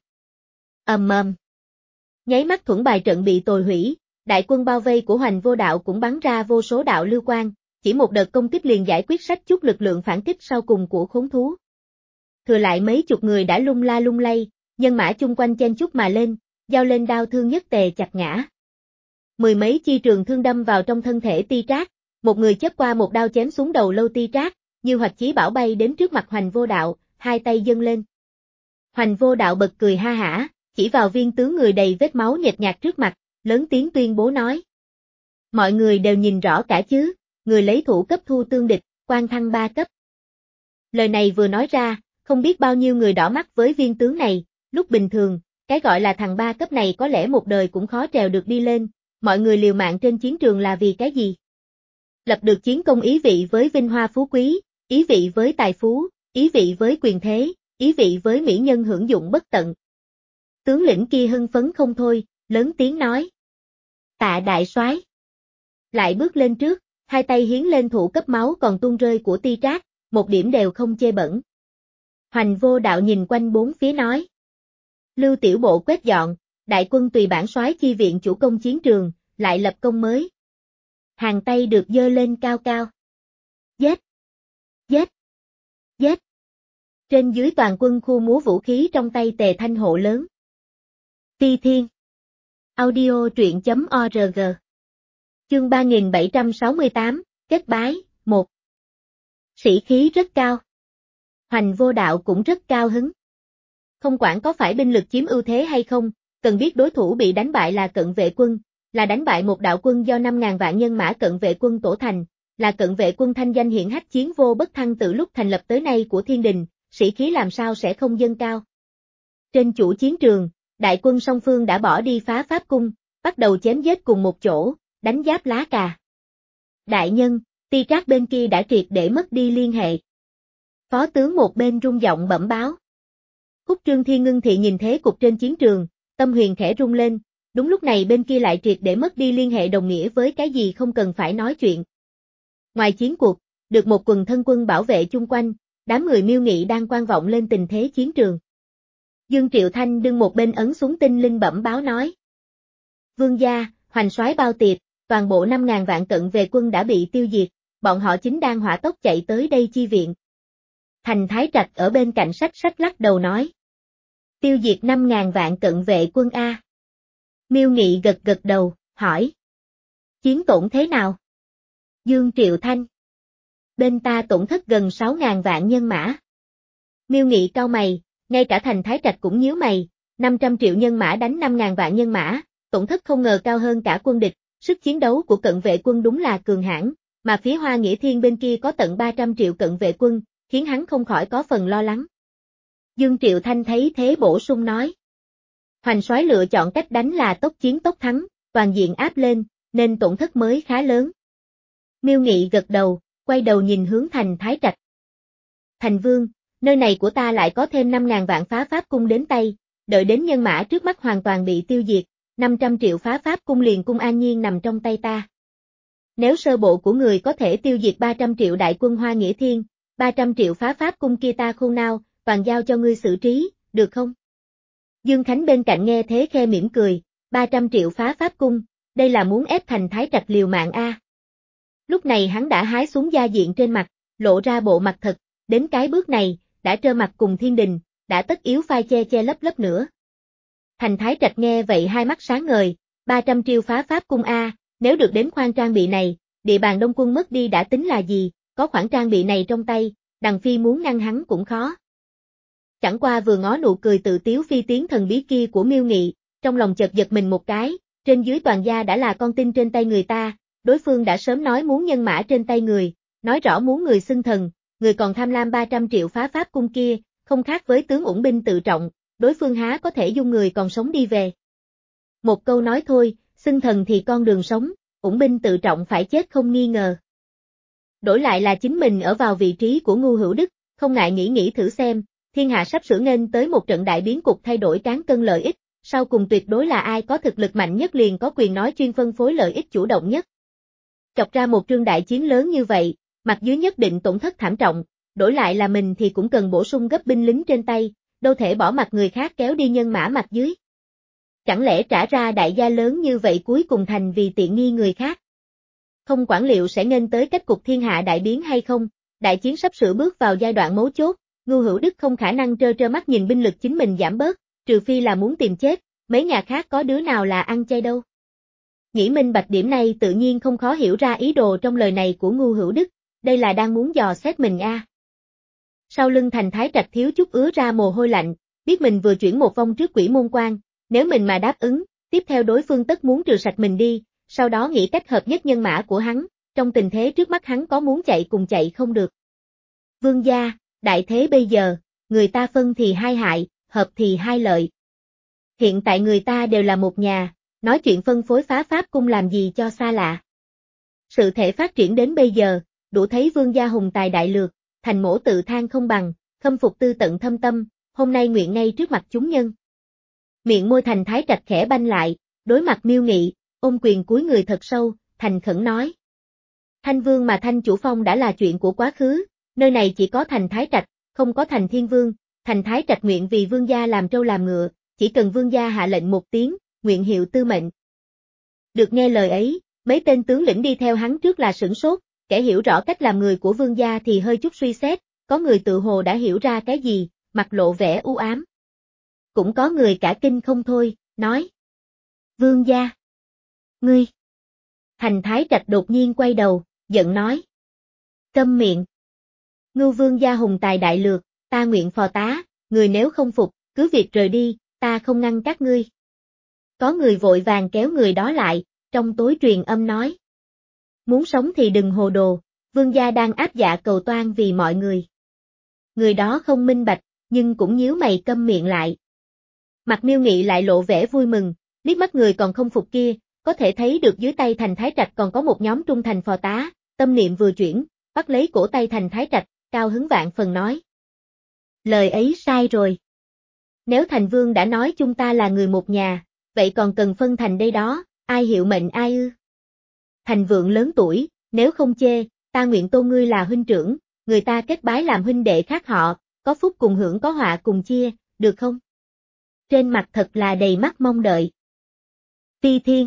Ầm ầm. Nháy mắt thuẫn bài trận bị tồi hủy, đại quân bao vây của Hoành Vô Đạo cũng bắn ra vô số đạo lưu quang, chỉ một đợt công kích liền giải quyết sách chút lực lượng phản kích sau cùng của khốn thú. Thừa lại mấy chục người đã lung la lung lay, nhân mã chung quanh chen chúc mà lên, giao lên đao thương nhất tề chặt ngã. Mười mấy chi trường thương đâm vào trong thân thể Ti Trác, một người chớp qua một đao chém xuống đầu lâu Ti Trác, như hoạch chí bảo bay đến trước mặt Hoành Vô Đạo, hai tay dâng lên. Hoành Vô Đạo bật cười ha hả, chỉ vào viên tướng người đầy vết máu nhợt nhạt trước mặt, lớn tiếng tuyên bố nói. Mọi người đều nhìn rõ cả chứ, người lấy thủ cấp thu tương địch, quan thăng ba cấp. Lời này vừa nói ra, không biết bao nhiêu người đỏ mắt với viên tướng này, lúc bình thường, cái gọi là thằng ba cấp này có lẽ một đời cũng khó trèo được đi lên, mọi người liều mạng trên chiến trường là vì cái gì? Lập được chiến công ý vị với vinh hoa phú quý, ý vị với tài phú, ý vị với quyền thế, ý vị với mỹ nhân hưởng dụng bất tận. Tướng lĩnh kia hưng phấn không thôi, lớn tiếng nói. Tạ đại soái. Lại bước lên trước, hai tay hiến lên thủ cấp máu còn tuôn rơi của Ti Trác, một điểm đều không chê bẩn. Hoành Vô Đạo nhìn quanh bốn phía nói. Lưu tiểu bộ quét dọn, đại quân tùy bản soái chi viện chủ công chiến trường, lại lập công mới. Hàng tay được giơ lên cao cao. Giết! Giết! Giết! Trên dưới toàn quân khu múa vũ khí trong tay tề thanh hộ lớn. Ti Thiên. Audio truyện chấm org. Chương ba nghìn bảy trăm sáu mươi tám, kết bái, một. Sĩ khí rất cao. Hoành Vô Đạo cũng rất cao hứng. Không quản có phải binh lực chiếm ưu thế hay không, cần biết đối thủ bị đánh bại là cận vệ quân, là đánh bại một đạo quân do năm ngàn vạn nhân mã cận vệ quân tổ thành, là cận vệ quân thanh danh hiển hách chiến vô bất thăng từ lúc thành lập tới nay của thiên đình, sĩ khí làm sao sẽ không dâng cao. Trên chủ chiến trường, đại quân song phương đã bỏ đi phá pháp cung, bắt đầu chém giết cùng một chỗ, đánh giáp lá cà. Đại nhân, Ti Trác bên kia đã triệt để mất đi liên hệ. Phó tướng một bên rung giọng bẩm báo. Khúc Trương Thiên ngưng thị nhìn thế cục trên chiến trường, tâm huyền khẽ rung lên, đúng lúc này bên kia lại triệt để mất đi liên hệ đồng nghĩa với cái gì không cần phải nói chuyện. Ngoài chiến cuộc, được một quần thân quân bảo vệ chung quanh, đám người Miêu Nghị đang quan vọng lên tình thế chiến trường. Dương Triệu Thanh đứng một bên ấn súng tinh linh bẩm báo nói. Vương gia, Hoành soái bao tiệc, toàn bộ năm ngàn vạn cận vệ quân đã bị tiêu diệt, bọn họ chính đang hỏa tốc chạy tới đây chi viện. Thành Thái Trạch ở bên cạnh sách sách lắc đầu nói. Tiêu diệt năm ngàn vạn cận vệ quân A. Miêu Nghị gật gật đầu, hỏi. Chiến tổn thế nào? Dương Triệu Thanh. Bên ta tổn thất gần sáu ngàn vạn nhân mã. Miêu Nghị cau mày, ngay cả Thành Thái Trạch cũng nhíu mày, năm trăm triệu nhân mã đánh năm ngàn vạn nhân mã, tổn thất không ngờ cao hơn cả quân địch, sức chiến đấu của cận vệ quân đúng là cường hãn, mà phía Hoa Nghĩa Thiên bên kia có tận ba trăm triệu cận vệ quân, khiến hắn không khỏi có phần lo lắng. Dương Triệu Thanh thấy thế bổ sung nói. Hoành soái lựa chọn cách đánh là tốc chiến tốc thắng, toàn diện áp lên, nên tổn thất mới khá lớn. Miêu Nghị gật đầu, quay đầu nhìn hướng Thành Thái Trạch. Thành Vương, nơi này của ta lại có thêm năm ngàn vạn phá pháp cung đến tay, đợi đến nhân mã trước mắt hoàn toàn bị tiêu diệt, năm trăm triệu phá pháp cung liền cung an nhiên nằm trong tay ta. Nếu sơ bộ của người có thể tiêu diệt ba trăm triệu đại quân Hoa Nghĩa Thiên, ba trăm triệu phá pháp cung kia ta khôn nao, toàn giao cho ngươi xử trí, được không? Dương Khánh bên cạnh nghe thế khe mỉm cười, ba trăm triệu phá pháp cung, đây là muốn ép Thành Thái Trạch liều mạng a. Lúc này hắn đã hái xuống da diện trên mặt, lộ ra bộ mặt thật, đến cái bước này, đã trơ mặt cùng thiên đình, đã tất yếu phai che che lấp lấp nữa. Thành Thái Trạch nghe vậy hai mắt sáng ngời, ba trăm triệu phá pháp cung a, nếu được đến khoang trang bị này, địa bàn Đông quân mất đi đã tính là gì, có khoản trang bị này trong tay, Đằng Phi muốn ngăn hắn cũng khó. Chẳng qua vừa ngó nụ cười tự tiếu phi tiến thần bí kia của Miêu Nghị, trong lòng chợt giật mình một cái, trên dưới toàn gia đã là con tin trên tay người ta, đối phương đã sớm nói muốn nhân mã trên tay người, nói rõ muốn người xưng thần, người còn tham lam ba trăm triệu phá pháp cung kia, không khác với tướng ủng binh tự trọng, đối phương há có thể dung người còn sống đi về. Một câu nói thôi, xưng thần thì con đường sống, ủng binh tự trọng phải chết không nghi ngờ. Đổi lại là chính mình ở vào vị trí của Ngưu Hữu Đức, không ngại nghĩ nghĩ thử xem, thiên hạ sắp sửa nghênh tới một trận đại biến cục thay đổi cán cân lợi ích, sau cùng tuyệt đối là ai có thực lực mạnh nhất liền có quyền nói chuyên phân phối lợi ích chủ động nhất. Chọc ra một trương đại chiến lớn như vậy, mặt dưới nhất định tổn thất thảm trọng, đổi lại là mình thì cũng cần bổ sung gấp binh lính trên tay, đâu thể bỏ mặt người khác kéo đi nhân mã mặt dưới. Chẳng lẽ trả ra đại gia lớn như vậy cuối cùng thành vì tiện nghi người khác? Không quản liệu sẽ nghênh tới cách cục thiên hạ đại biến hay không, đại chiến sắp sửa bước vào giai đoạn mấu chốt, Ngưu Hữu Đức không khả năng trơ trơ mắt nhìn binh lực chính mình giảm bớt, trừ phi là muốn tìm chết, mấy nhà khác có đứa nào là ăn chay đâu. Nghĩ minh bạch điểm này tự nhiên không khó hiểu ra ý đồ trong lời này của Ngưu Hữu Đức, đây là đang muốn dò xét mình a. À. Sau lưng Thành Thái Trạch thiếu chút ứa ra mồ hôi lạnh, biết mình vừa chuyển một vòng trước Quỷ Môn Quan, nếu mình mà đáp ứng, tiếp theo đối phương tất muốn trừ sạch mình đi, sau đó nghĩ cách hợp nhất nhân mã của hắn, trong tình thế trước mắt hắn có muốn chạy cùng chạy không được. Vương gia, đại thế bây giờ, người ta phân thì hai hại, hợp thì hai lợi. Hiện tại người ta đều là một nhà, nói chuyện phân phối phá pháp cung làm gì cho xa lạ. Sự thể phát triển đến bây giờ, đủ thấy vương gia hùng tài đại lược, Thành mỗ tự than không bằng, khâm phục tư tận thâm tâm, hôm nay nguyện ngay trước mặt chúng nhân. Miệng môi Thành Thái Trạch khẽ banh lại, đối mặt Miêu Nghị, ôm quyền cúi người thật sâu, thành khẩn nói. Thanh Vương mà Thanh Chủ Phong đã là chuyện của quá khứ, nơi này chỉ có Thành Thái Trạch, không có Thành Thiên Vương, Thành Thái Trạch nguyện vì vương gia làm trâu làm ngựa, chỉ cần vương gia hạ lệnh một tiếng, nguyện hiệu tư mệnh. Được nghe lời ấy, mấy tên tướng lĩnh đi theo hắn trước là sửng sốt, kẻ hiểu rõ cách làm người của vương gia thì hơi chút suy xét, có người tự hồ đã hiểu ra cái gì, mặt lộ vẻ u ám. Cũng có người cả kinh không thôi, nói. Vương gia. Ngươi. Thành Thái Trạch đột nhiên quay đầu, giận nói. Câm miệng. Ngưu vương gia hùng tài đại lược, ta nguyện phò tá, người nếu không phục, cứ việc rời đi, ta không ngăn các ngươi. Có người vội vàng kéo người đó lại, trong tối truyền âm nói. Muốn sống thì đừng hồ đồ, vương gia đang áp dạ cầu toan vì mọi người. Người đó không minh bạch, nhưng cũng nhíu mày câm miệng lại. Mặt Miêu Nghị lại lộ vẻ vui mừng, liếc mắt người còn không phục kia, có thể thấy được dưới tay Thành Thái Trạch còn có một nhóm trung thành phò tá, tâm niệm vừa chuyển, bắt lấy cổ tay Thành Thái Trạch, cao hứng vạn phần nói. Lời ấy sai rồi. Nếu Thành Vương đã nói chúng ta là người một nhà, vậy còn cần phân thành đây đó, ai hiệu mệnh ai ư? Thành Vượng lớn tuổi, nếu không chê, ta nguyện tôn ngươi là huynh trưởng, người ta kết bái làm huynh đệ khác họ, có phúc cùng hưởng có họa cùng chia, được không? Trên mặt thật là đầy mắt mong đợi. Ti Thiên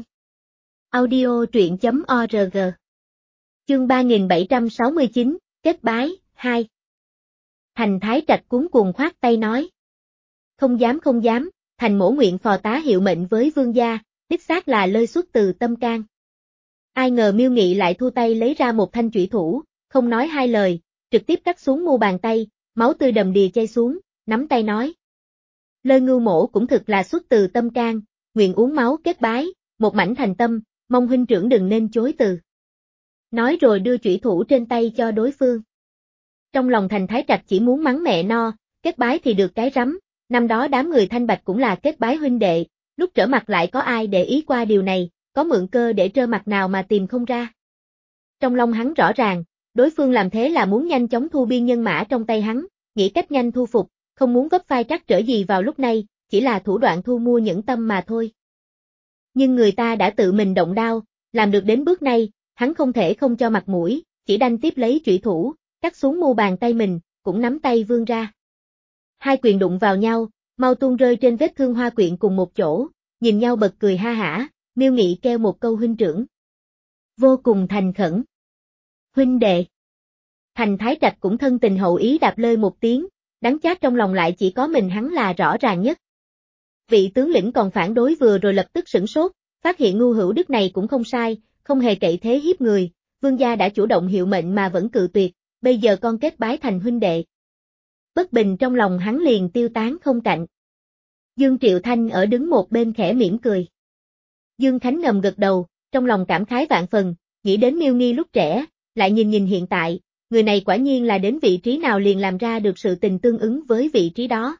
Audio truyện.org Chương ba nghìn bảy trăm sáu mươi chín, Kết bái, hai Thành Thái Trạch cuống cuồng khoát tay nói. Không dám không dám, Thành mỗ nguyện phò tá hiệu mệnh với vương gia, đích xác là lơi xuất từ tâm can. Ai ngờ Miêu Nghị lại thu tay lấy ra một thanh chủy thủ, không nói hai lời, trực tiếp cắt xuống mu bàn tay, máu tươi đầm đìa chảy xuống, nắm tay nói. Lơi Ngưu mỗ cũng thực là xuất từ tâm can, nguyện uống máu kết bái, một mảnh thành tâm, mong huynh trưởng đừng nên chối từ. Nói rồi đưa chủy thủ trên tay cho đối phương. Trong lòng Thành Thái Trạch chỉ muốn mắng mẹ no, kết bái thì được cái rắm, năm đó đám người Thanh Bạch cũng là kết bái huynh đệ, lúc trở mặt lại có ai để ý qua điều này, có mượn cơ để trơ mặt nào mà tìm không ra. Trong lòng hắn rõ ràng, đối phương làm thế là muốn nhanh chóng thu biên nhân mã trong tay hắn, nghĩ cách nhanh thu phục, không muốn vấp vai trắc trở gì vào lúc này, chỉ là thủ đoạn thu mua nhẫn tâm mà thôi. Nhưng người ta đã tự mình động đao, làm được đến bước này, hắn không thể không cho mặt mũi, chỉ đành tiếp lấy chủy thủ, cắt xuống mu bàn tay mình, cũng nắm tay vươn ra. Hai quyền đụng vào nhau, mau tuôn rơi trên vết thương hoa quyện cùng một chỗ, nhìn nhau bật cười ha hả, Miêu Nghị kêu một câu huynh trưởng. Vô cùng thành khẩn. Huynh đệ. Thành Thái Trạch cũng thân tình hậu ý đạp lơi một tiếng, đắng chát trong lòng lại chỉ có mình hắn là rõ ràng nhất. Vị tướng lĩnh còn phản đối vừa rồi lập tức sửng sốt, phát hiện Ngưu Hữu Đức này cũng không sai, không hề cậy thế hiếp người, vương gia đã chủ động hiệu mệnh mà vẫn cự tuyệt, bây giờ con kết bái thành huynh đệ. Bất bình trong lòng hắn liền tiêu tán không cạnh. Dương Triệu Thanh ở đứng một bên khẽ mỉm cười. Dương Khánh ngầm gật đầu, trong lòng cảm khái vạn phần, nghĩ đến Miêu Nghi lúc trẻ, lại nhìn nhìn hiện tại, người này quả nhiên là đến vị trí nào liền làm ra được sự tình tương ứng với vị trí đó.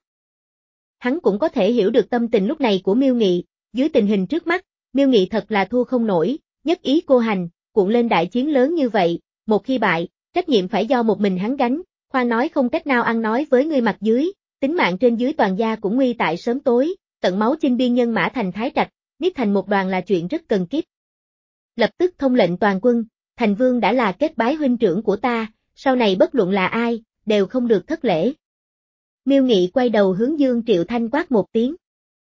Hắn cũng có thể hiểu được tâm tình lúc này của Miêu Nghị, dưới tình hình trước mắt, Miêu Nghị thật là thua không nổi, nhất ý cô hành, cuộn lên đại chiến lớn như vậy, một khi bại, trách nhiệm phải do một mình hắn gánh, khoan nói không cách nào ăn nói với người mặt dưới, tính mạng trên dưới toàn gia cũng nguy tại sớm tối, tận máu chinh biên nhân mã thành Thái Trạch, niết thành một đoàn là chuyện rất cần kíp. Lập tức thông lệnh toàn quân, Thành Vương đã là kết bái huynh trưởng của ta, sau này bất luận là ai, đều không được thất lễ. Miêu Nghị quay đầu hướng Dương Triệu Thanh quát một tiếng.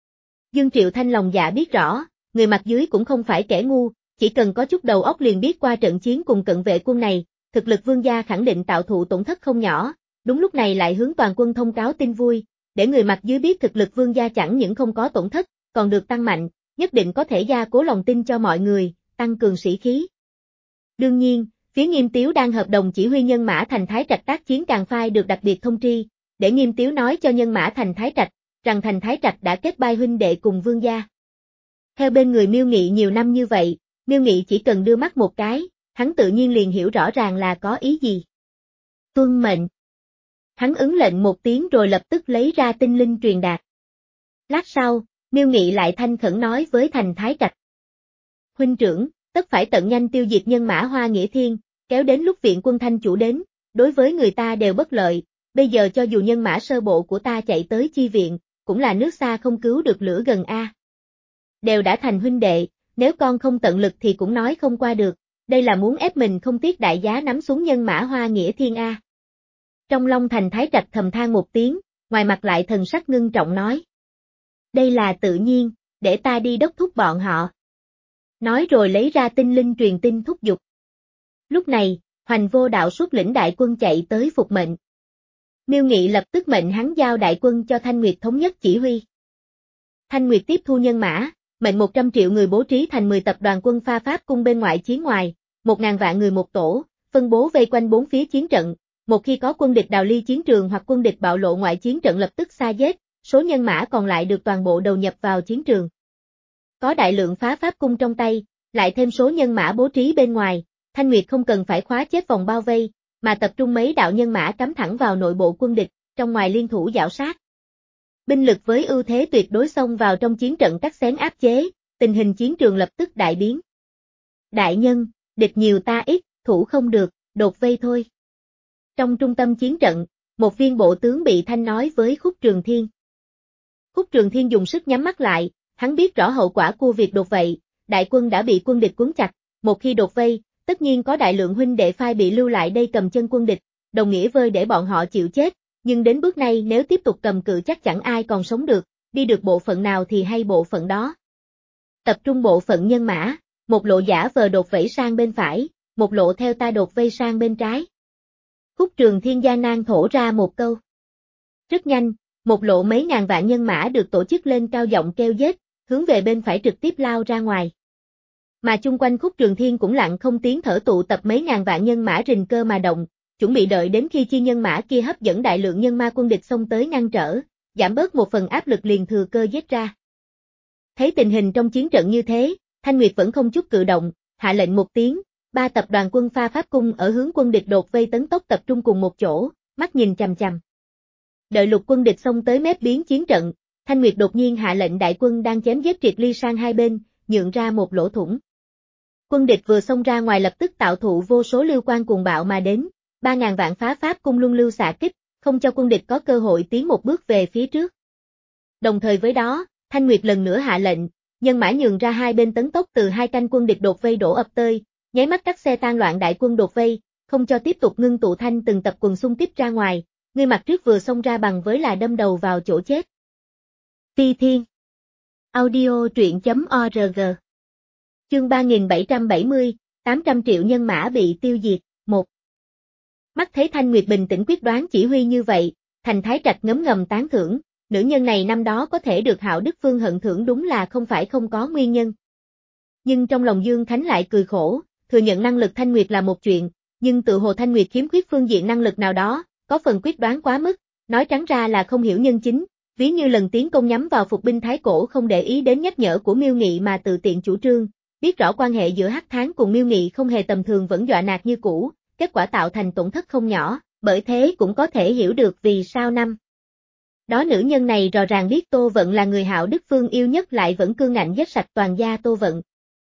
Dương Triệu Thanh lòng dạ biết rõ, người mặt dưới cũng không phải kẻ ngu, chỉ cần có chút đầu óc liền biết qua trận chiến cùng cận vệ quân này, thực lực vương gia khẳng định tạo thụ tổn thất không nhỏ, đúng lúc này lại hướng toàn quân thông cáo tin vui, để người mặt dưới biết thực lực vương gia chẳng những không có tổn thất, còn được tăng mạnh, nhất định có thể gia cố lòng tin cho mọi người, tăng cường sĩ khí. Đương nhiên, phía Nghiêm Tiếu đang hợp đồng chỉ huy nhân mã thành Thái Trạch tác chiến càng phai được đặc biệt thông tri, để Nghiêm Tiếu nói cho nhân mã thành Thái Trạch, rằng thành Thái Trạch đã kết bái huynh đệ cùng vương gia. Theo bên người Miêu Nghị nhiều năm như vậy, Miêu Nghị chỉ cần đưa mắt một cái, hắn tự nhiên liền hiểu rõ ràng là có ý gì. Tuân mệnh. Hắn ứng lệnh một tiếng rồi lập tức lấy ra tinh linh truyền đạt. Lát sau, Miêu Nghị lại thanh khẩn nói với thành Thái Trạch. Huynh trưởng, tất phải tận nhanh tiêu diệt nhân mã Hoa Nghĩa Thiên, kéo đến lúc viện quân Thanh chủ đến, đối với người ta đều bất lợi, bây giờ cho dù nhân mã sơ bộ của ta chạy tới chi viện, cũng là nước xa không cứu được lửa gần a. Đều đã thành huynh đệ, nếu con không tận lực thì cũng nói không qua được, đây là muốn ép mình không tiếc đại giá nắm xuống nhân mã Hoa Nghĩa Thiên a. Trong Long Thành Thái Trạch thầm than một tiếng, ngoài mặt lại thần sắc ngưng trọng nói. Đây là tự nhiên, để ta đi đốc thúc bọn họ. Nói rồi lấy ra tinh linh truyền tin thúc giục. Lúc này, Hoành Vô Đạo xuất lĩnh đại quân chạy tới phục mệnh. Miêu Nghị lập tức mệnh hắn giao đại quân cho Thanh Nguyệt thống nhất chỉ huy. Thanh Nguyệt tiếp thu nhân mã, mệnh một trăm triệu người bố trí thành mười tập đoàn quân pha pháp cung bên ngoại chiến ngoài, một ngàn vạn người một tổ, phân bố vây quanh bốn phía chiến trận, một khi có quân địch đào ly chiến trường hoặc quân địch bạo lộ ngoại chiến trận lập tức xa giết, số nhân mã còn lại được toàn bộ đầu nhập vào chiến trường. Có đại lượng phá pháp cung trong tay, lại thêm số nhân mã bố trí bên ngoài, Thanh Nguyệt không cần phải khóa chết vòng bao vây, mà tập trung mấy đạo nhân mã cắm thẳng vào nội bộ quân địch, trong ngoài liên thủ giảo sát. Binh lực với ưu thế tuyệt đối xông vào trong chiến trận cắt xén áp chế, tình hình chiến trường lập tức đại biến. Đại nhân, địch nhiều ta ít, thủ không được, đột vây thôi. Trong trung tâm chiến trận, một viên bộ tướng bị Thanh nói với Khúc Trường Thiên. Khúc Trường Thiên dùng sức nhắm mắt lại, hắn biết rõ hậu quả của việc đột vậy, đại quân đã bị quân địch cuốn chặt, một khi đột vây, tất nhiên có đại lượng huynh đệ phai bị lưu lại đây cầm chân quân địch, đồng nghĩa với để bọn họ chịu chết, nhưng đến bước này nếu tiếp tục cầm cự chắc chẳng ai còn sống được, đi được bộ phận nào thì hay bộ phận đó. Tập trung bộ phận nhân mã, một lộ giả vờ đột vẫy sang bên phải, một lộ theo ta đột vây sang bên trái. Khúc Trường Thiên gian nan thổ ra một câu. Rất nhanh, một lộ mấy ngàn vạn nhân mã được tổ chức lên cao giọng kêu giết, hướng về bên phải trực tiếp lao ra ngoài. Mà chung quanh Khúc Trường Thiên cũng lặng không tiếng thở tụ tập mấy ngàn vạn nhân mã rình cơ mà động, chuẩn bị đợi đến khi chi nhân mã kia hấp dẫn đại lượng nhân ma quân địch xông tới ngăn trở, giảm bớt một phần áp lực liền thừa cơ giết ra. Thấy tình hình trong chiến trận như thế, Thanh Nguyệt vẫn không chút cự động, hạ lệnh một tiếng, ba tập đoàn quân pha pháp cung ở hướng quân địch đột vây tấn tốc tập trung cùng một chỗ, mắt nhìn chằm chằm. Đợi lục quân địch xông tới mép biến chiến trận, Thanh Nguyệt đột nhiên hạ lệnh đại quân đang chém giết triệt ly sang hai bên, nhượng ra một lỗ thủng. Quân địch vừa xông ra ngoài lập tức tạo thụ vô số lưu quan cuồng bạo mà đến, ba ngàn vạn phá pháp cung luân lưu xạ kích, không cho quân địch có cơ hội tiến một bước về phía trước. Đồng thời với đó, Thanh Nguyệt lần nữa hạ lệnh, nhân mã nhường ra hai bên tấn tốc từ hai canh quân địch đột vây đổ ập tới, nháy mắt các xe tan loạn đại quân đột vây, không cho tiếp tục ngưng tụ thanh từng tập quần xung kích ra ngoài, người mặt trước vừa xông ra bằng với là đâm đầu vào chỗ chết. Ti Thiên Audio truyện chấm org Chương ba nghìn bảy trăm bảy mươi, tám trăm triệu nhân mã bị tiêu diệt, một. Mắt thấy Thanh Nguyệt bình tĩnh quyết đoán chỉ huy như vậy, Thành Thái Trạch ngấm ngầm tán thưởng, nữ nhân này năm đó có thể được Hạo Đức Phương hận thưởng đúng là không phải không có nguyên nhân. Nhưng trong lòng Dương Khánh lại cười khổ, thừa nhận năng lực Thanh Nguyệt là một chuyện, nhưng tự hồ Thanh Nguyệt khiếm khuyết phương diện năng lực nào đó, có phần quyết đoán quá mức, nói trắng ra là không hiểu nhân chính, Ví như lần tiến công nhắm vào phục binh Thái Cổ không để ý đến nhắc nhở của Miêu Nghị mà tự tiện chủ trương, biết rõ quan hệ giữa Hắc Thán cùng Miêu Nghị không hề tầm thường vẫn dọa nạt như cũ, kết quả tạo thành tổn thất không nhỏ, bởi thế cũng có thể hiểu được vì sao năm đó nữ nhân này rõ ràng biết Tô Vận là người Hạo Đức Phương yêu nhất lại vẫn cương ngạnh giết sạch toàn gia Tô Vận.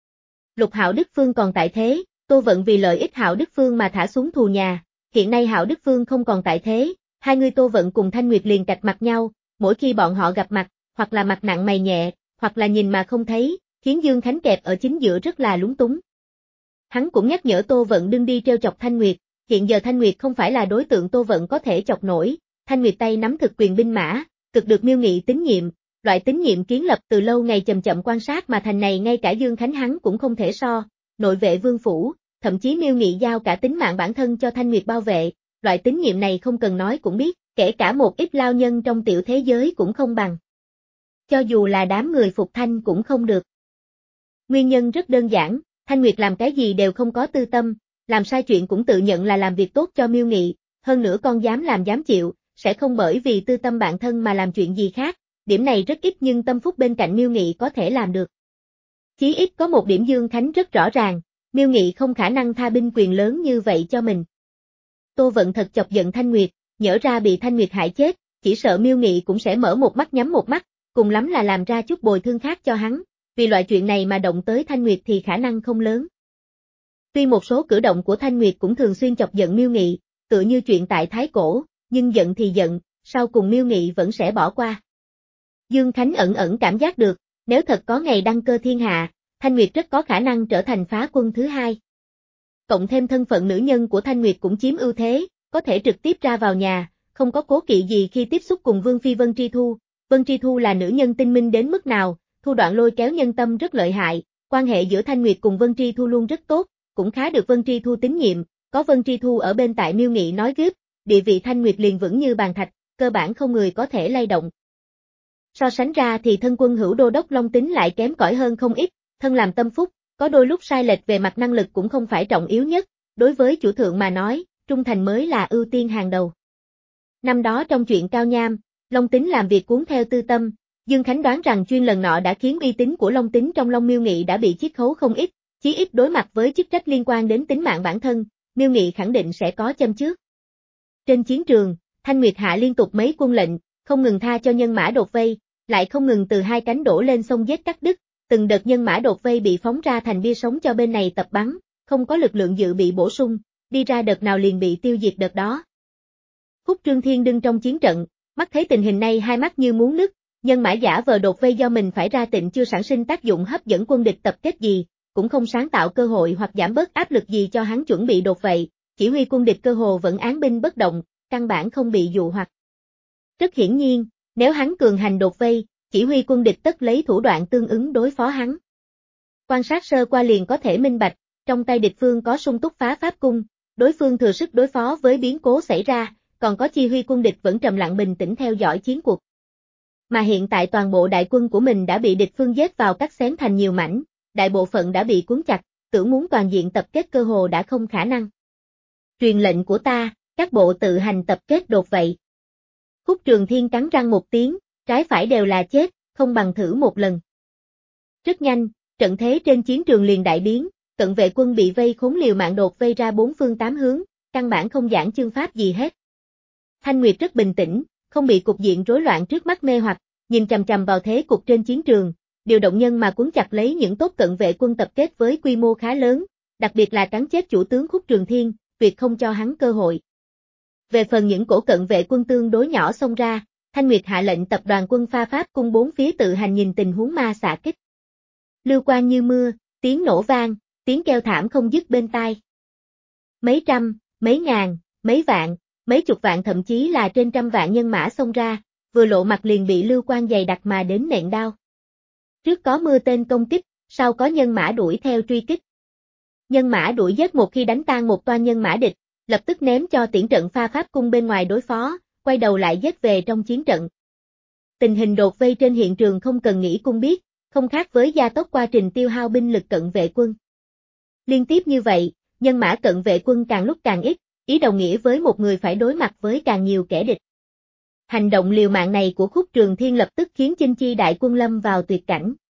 Lục Hạo Đức Phương còn tại thế, Tô Vận vì lợi ích Hạo Đức Phương mà thả xuống thù nhà, hiện nay Hạo Đức Phương không còn tại thế, hai người Tô Vận cùng Thanh Nguyệt liền cạch mặt nhau, mỗi khi bọn họ gặp mặt, hoặc là mặt nặng mày nhẹ, hoặc là nhìn mà không thấy, khiến Dương Khánh kẹp ở chính giữa rất là lúng túng. Hắn cũng nhắc nhở Tô Vận đừng đi trêu chọc Thanh Nguyệt, hiện giờ Thanh Nguyệt không phải là đối tượng Tô Vận có thể chọc nổi, Thanh Nguyệt tay nắm thực quyền binh mã, cực được Miêu Nghị tín nhiệm, loại tín nhiệm kiến lập từ lâu ngày chậm chậm quan sát mà thành này ngay cả Dương Khánh hắn cũng không thể so, nội vệ vương phủ, thậm chí Miêu Nghị giao cả tính mạng bản thân cho Thanh Nguyệt bảo vệ, loại tín nhiệm này không cần nói cũng biết, kể cả một ít lao nhân trong tiểu thế giới cũng không bằng. Cho dù là đám người phục Thanh cũng không được. Nguyên nhân rất đơn giản, Thanh Nguyệt làm cái gì đều không có tư tâm, làm sai chuyện cũng tự nhận là làm việc tốt cho Miêu Nghị, hơn nữa con dám làm dám chịu, sẽ không bởi vì tư tâm bản thân mà làm chuyện gì khác, điểm này rất ít nhưng tâm phúc bên cạnh Miêu Nghị có thể làm được. Chí ít có một điểm Dương Khánh rất rõ ràng, Miêu Nghị không khả năng tha binh quyền lớn như vậy cho mình. Tô Vận thật chọc giận Thanh Nguyệt, nhỡ ra bị Thanh Nguyệt hại chết, chỉ sợ Miêu Nghị cũng sẽ mở một mắt nhắm một mắt, cùng lắm là làm ra chút bồi thương khác cho hắn, vì loại chuyện này mà động tới Thanh Nguyệt thì khả năng không lớn. Tuy một số cử động của Thanh Nguyệt cũng thường xuyên chọc giận Miêu Nghị, tựa như chuyện tại Thái Cổ, nhưng giận thì giận, sau cùng Miêu Nghị vẫn sẽ bỏ qua. Dương Khánh ẩn ẩn cảm giác được, nếu thật có ngày đăng cơ thiên hạ, Thanh Nguyệt rất có khả năng trở thành phá quân thứ hai. Cộng thêm thân phận nữ nhân của Thanh Nguyệt cũng chiếm ưu thế, có thể trực tiếp ra vào nhà, không có cố kỵ gì khi tiếp xúc cùng Vương Phi Vân Tri Thu. Vân Tri Thu là nữ nhân tinh minh đến mức nào, thu đoạn lôi kéo nhân tâm rất lợi hại, quan hệ giữa Thanh Nguyệt cùng Vân Tri Thu luôn rất tốt, cũng khá được Vân Tri Thu tín nhiệm, có Vân Tri Thu ở bên tại Miêu Nghị nói gấp, địa vị Thanh Nguyệt liền vững như bàn thạch, cơ bản không người có thể lay động. So sánh ra thì thân quân hữu đô đốc Long Tính lại kém cỏi hơn không ít, thân làm tâm phúc, có đôi lúc sai lệch về mặt năng lực cũng không phải trọng yếu nhất, đối với chủ thượng mà nói, trung thành mới là ưu tiên hàng đầu. Năm đó trong chuyện Cao Nham, Long Tính làm việc cuốn theo tư tâm, Dương Khánh đoán rằng chuyên lần nọ đã khiến uy tín của Long Tính trong Long Miêu Nghị đã bị chiết khấu không ít, chí ít đối mặt với chức trách liên quan đến tính mạng bản thân, Miêu Nghị khẳng định sẽ có châm chước. Trên chiến trường, Thanh Nguyệt hạ liên tục mấy quân lệnh, không ngừng tha cho nhân mã đột vây, lại không ngừng từ hai cánh đổ lên sông giết cắt đứt, từng đợt nhân mã đột vây bị phóng ra thành bia sống cho bên này tập bắn, không có lực lượng dự bị bổ sung, đi ra đợt nào liền bị tiêu diệt đợt đó. Khúc Trương Thiên đứng trong chiến trận, mắt thấy tình hình này hai mắt như muốn nứt, nhân mã giả vờ đột vây do mình phải ra tịnh chưa sản sinh tác dụng hấp dẫn quân địch tập kết gì, cũng không sáng tạo cơ hội hoặc giảm bớt áp lực gì cho hắn chuẩn bị đột vậy, chỉ huy quân địch cơ hồ vẫn án binh bất động, căn bản không bị dụ hoặc. Rất hiển nhiên, nếu hắn cường hành đột vây, chỉ huy quân địch tất lấy thủ đoạn tương ứng đối phó hắn. Quan sát sơ qua liền có thể minh bạch, trong tay địch phương có sung túc phá pháp cung, đối phương thừa sức đối phó với biến cố xảy ra, còn có chi huy quân địch vẫn trầm lặng bình tĩnh theo dõi chiến cuộc. Mà hiện tại toàn bộ đại quân của mình đã bị địch phương giết vào cắt xén thành nhiều mảnh, đại bộ phận đã bị cuốn chặt, tưởng muốn toàn diện tập kết cơ hồ đã không khả năng. Truyền lệnh của ta, các bộ tự hành tập kết đột vậy. Khúc Trường Thiên cắn răng một tiếng, trái phải đều là chết, không bằng thử một lần. Rất nhanh, trận thế trên chiến trường liền đại biến, cận vệ quân bị vây khốn liều mạng đột vây ra bốn phương tám hướng, căn bản không giảng chương pháp gì hết. Thanh Nguyệt rất bình tĩnh, không bị cục diện rối loạn trước mắt mê hoặc, nhìn chằm chằm vào thế cục trên chiến trường, điều động nhân mà cuốn chặt lấy những tốt cận vệ quân tập kết với quy mô khá lớn, đặc biệt là cắn chết chủ tướng Khúc Trường Thiên, tuyệt không cho hắn cơ hội. Về phần những cổ cận vệ quân tương đối nhỏ xông ra, Thanh Nguyệt hạ lệnh tập đoàn quân pha pháp cung bốn phía tự hành nhìn tình huống ma xạ kích. Lưu quang như mưa, tiếng nổ vang, tiếng kêu thảm không dứt bên tai. Mấy trăm, mấy ngàn, mấy vạn, mấy chục vạn thậm chí là trên trăm vạn nhân mã xông ra, vừa lộ mặt liền bị lưu quang dày đặc mà đến nện đao. Trước có mưa tên công kích, sau có nhân mã đuổi theo truy kích. Nhân mã đuổi giết một khi đánh tan một toa nhân mã địch, lập tức ném cho tiễn trận pha pháp cung bên ngoài đối phó, quay đầu lại giết về trong chiến trận. Tình hình đột vây trên hiện trường không cần nghĩ cũng biết, không khác với gia tốc quá trình tiêu hao binh lực cận vệ quân. Liên tiếp như vậy, nhân mã cận vệ quân càng lúc càng ít, ý đồng nghĩa với một người phải đối mặt với càng nhiều kẻ địch. Hành động liều mạng này của Khúc Trường Thiên lập tức khiến Chinh Chi đại quân lâm vào tuyệt cảnh.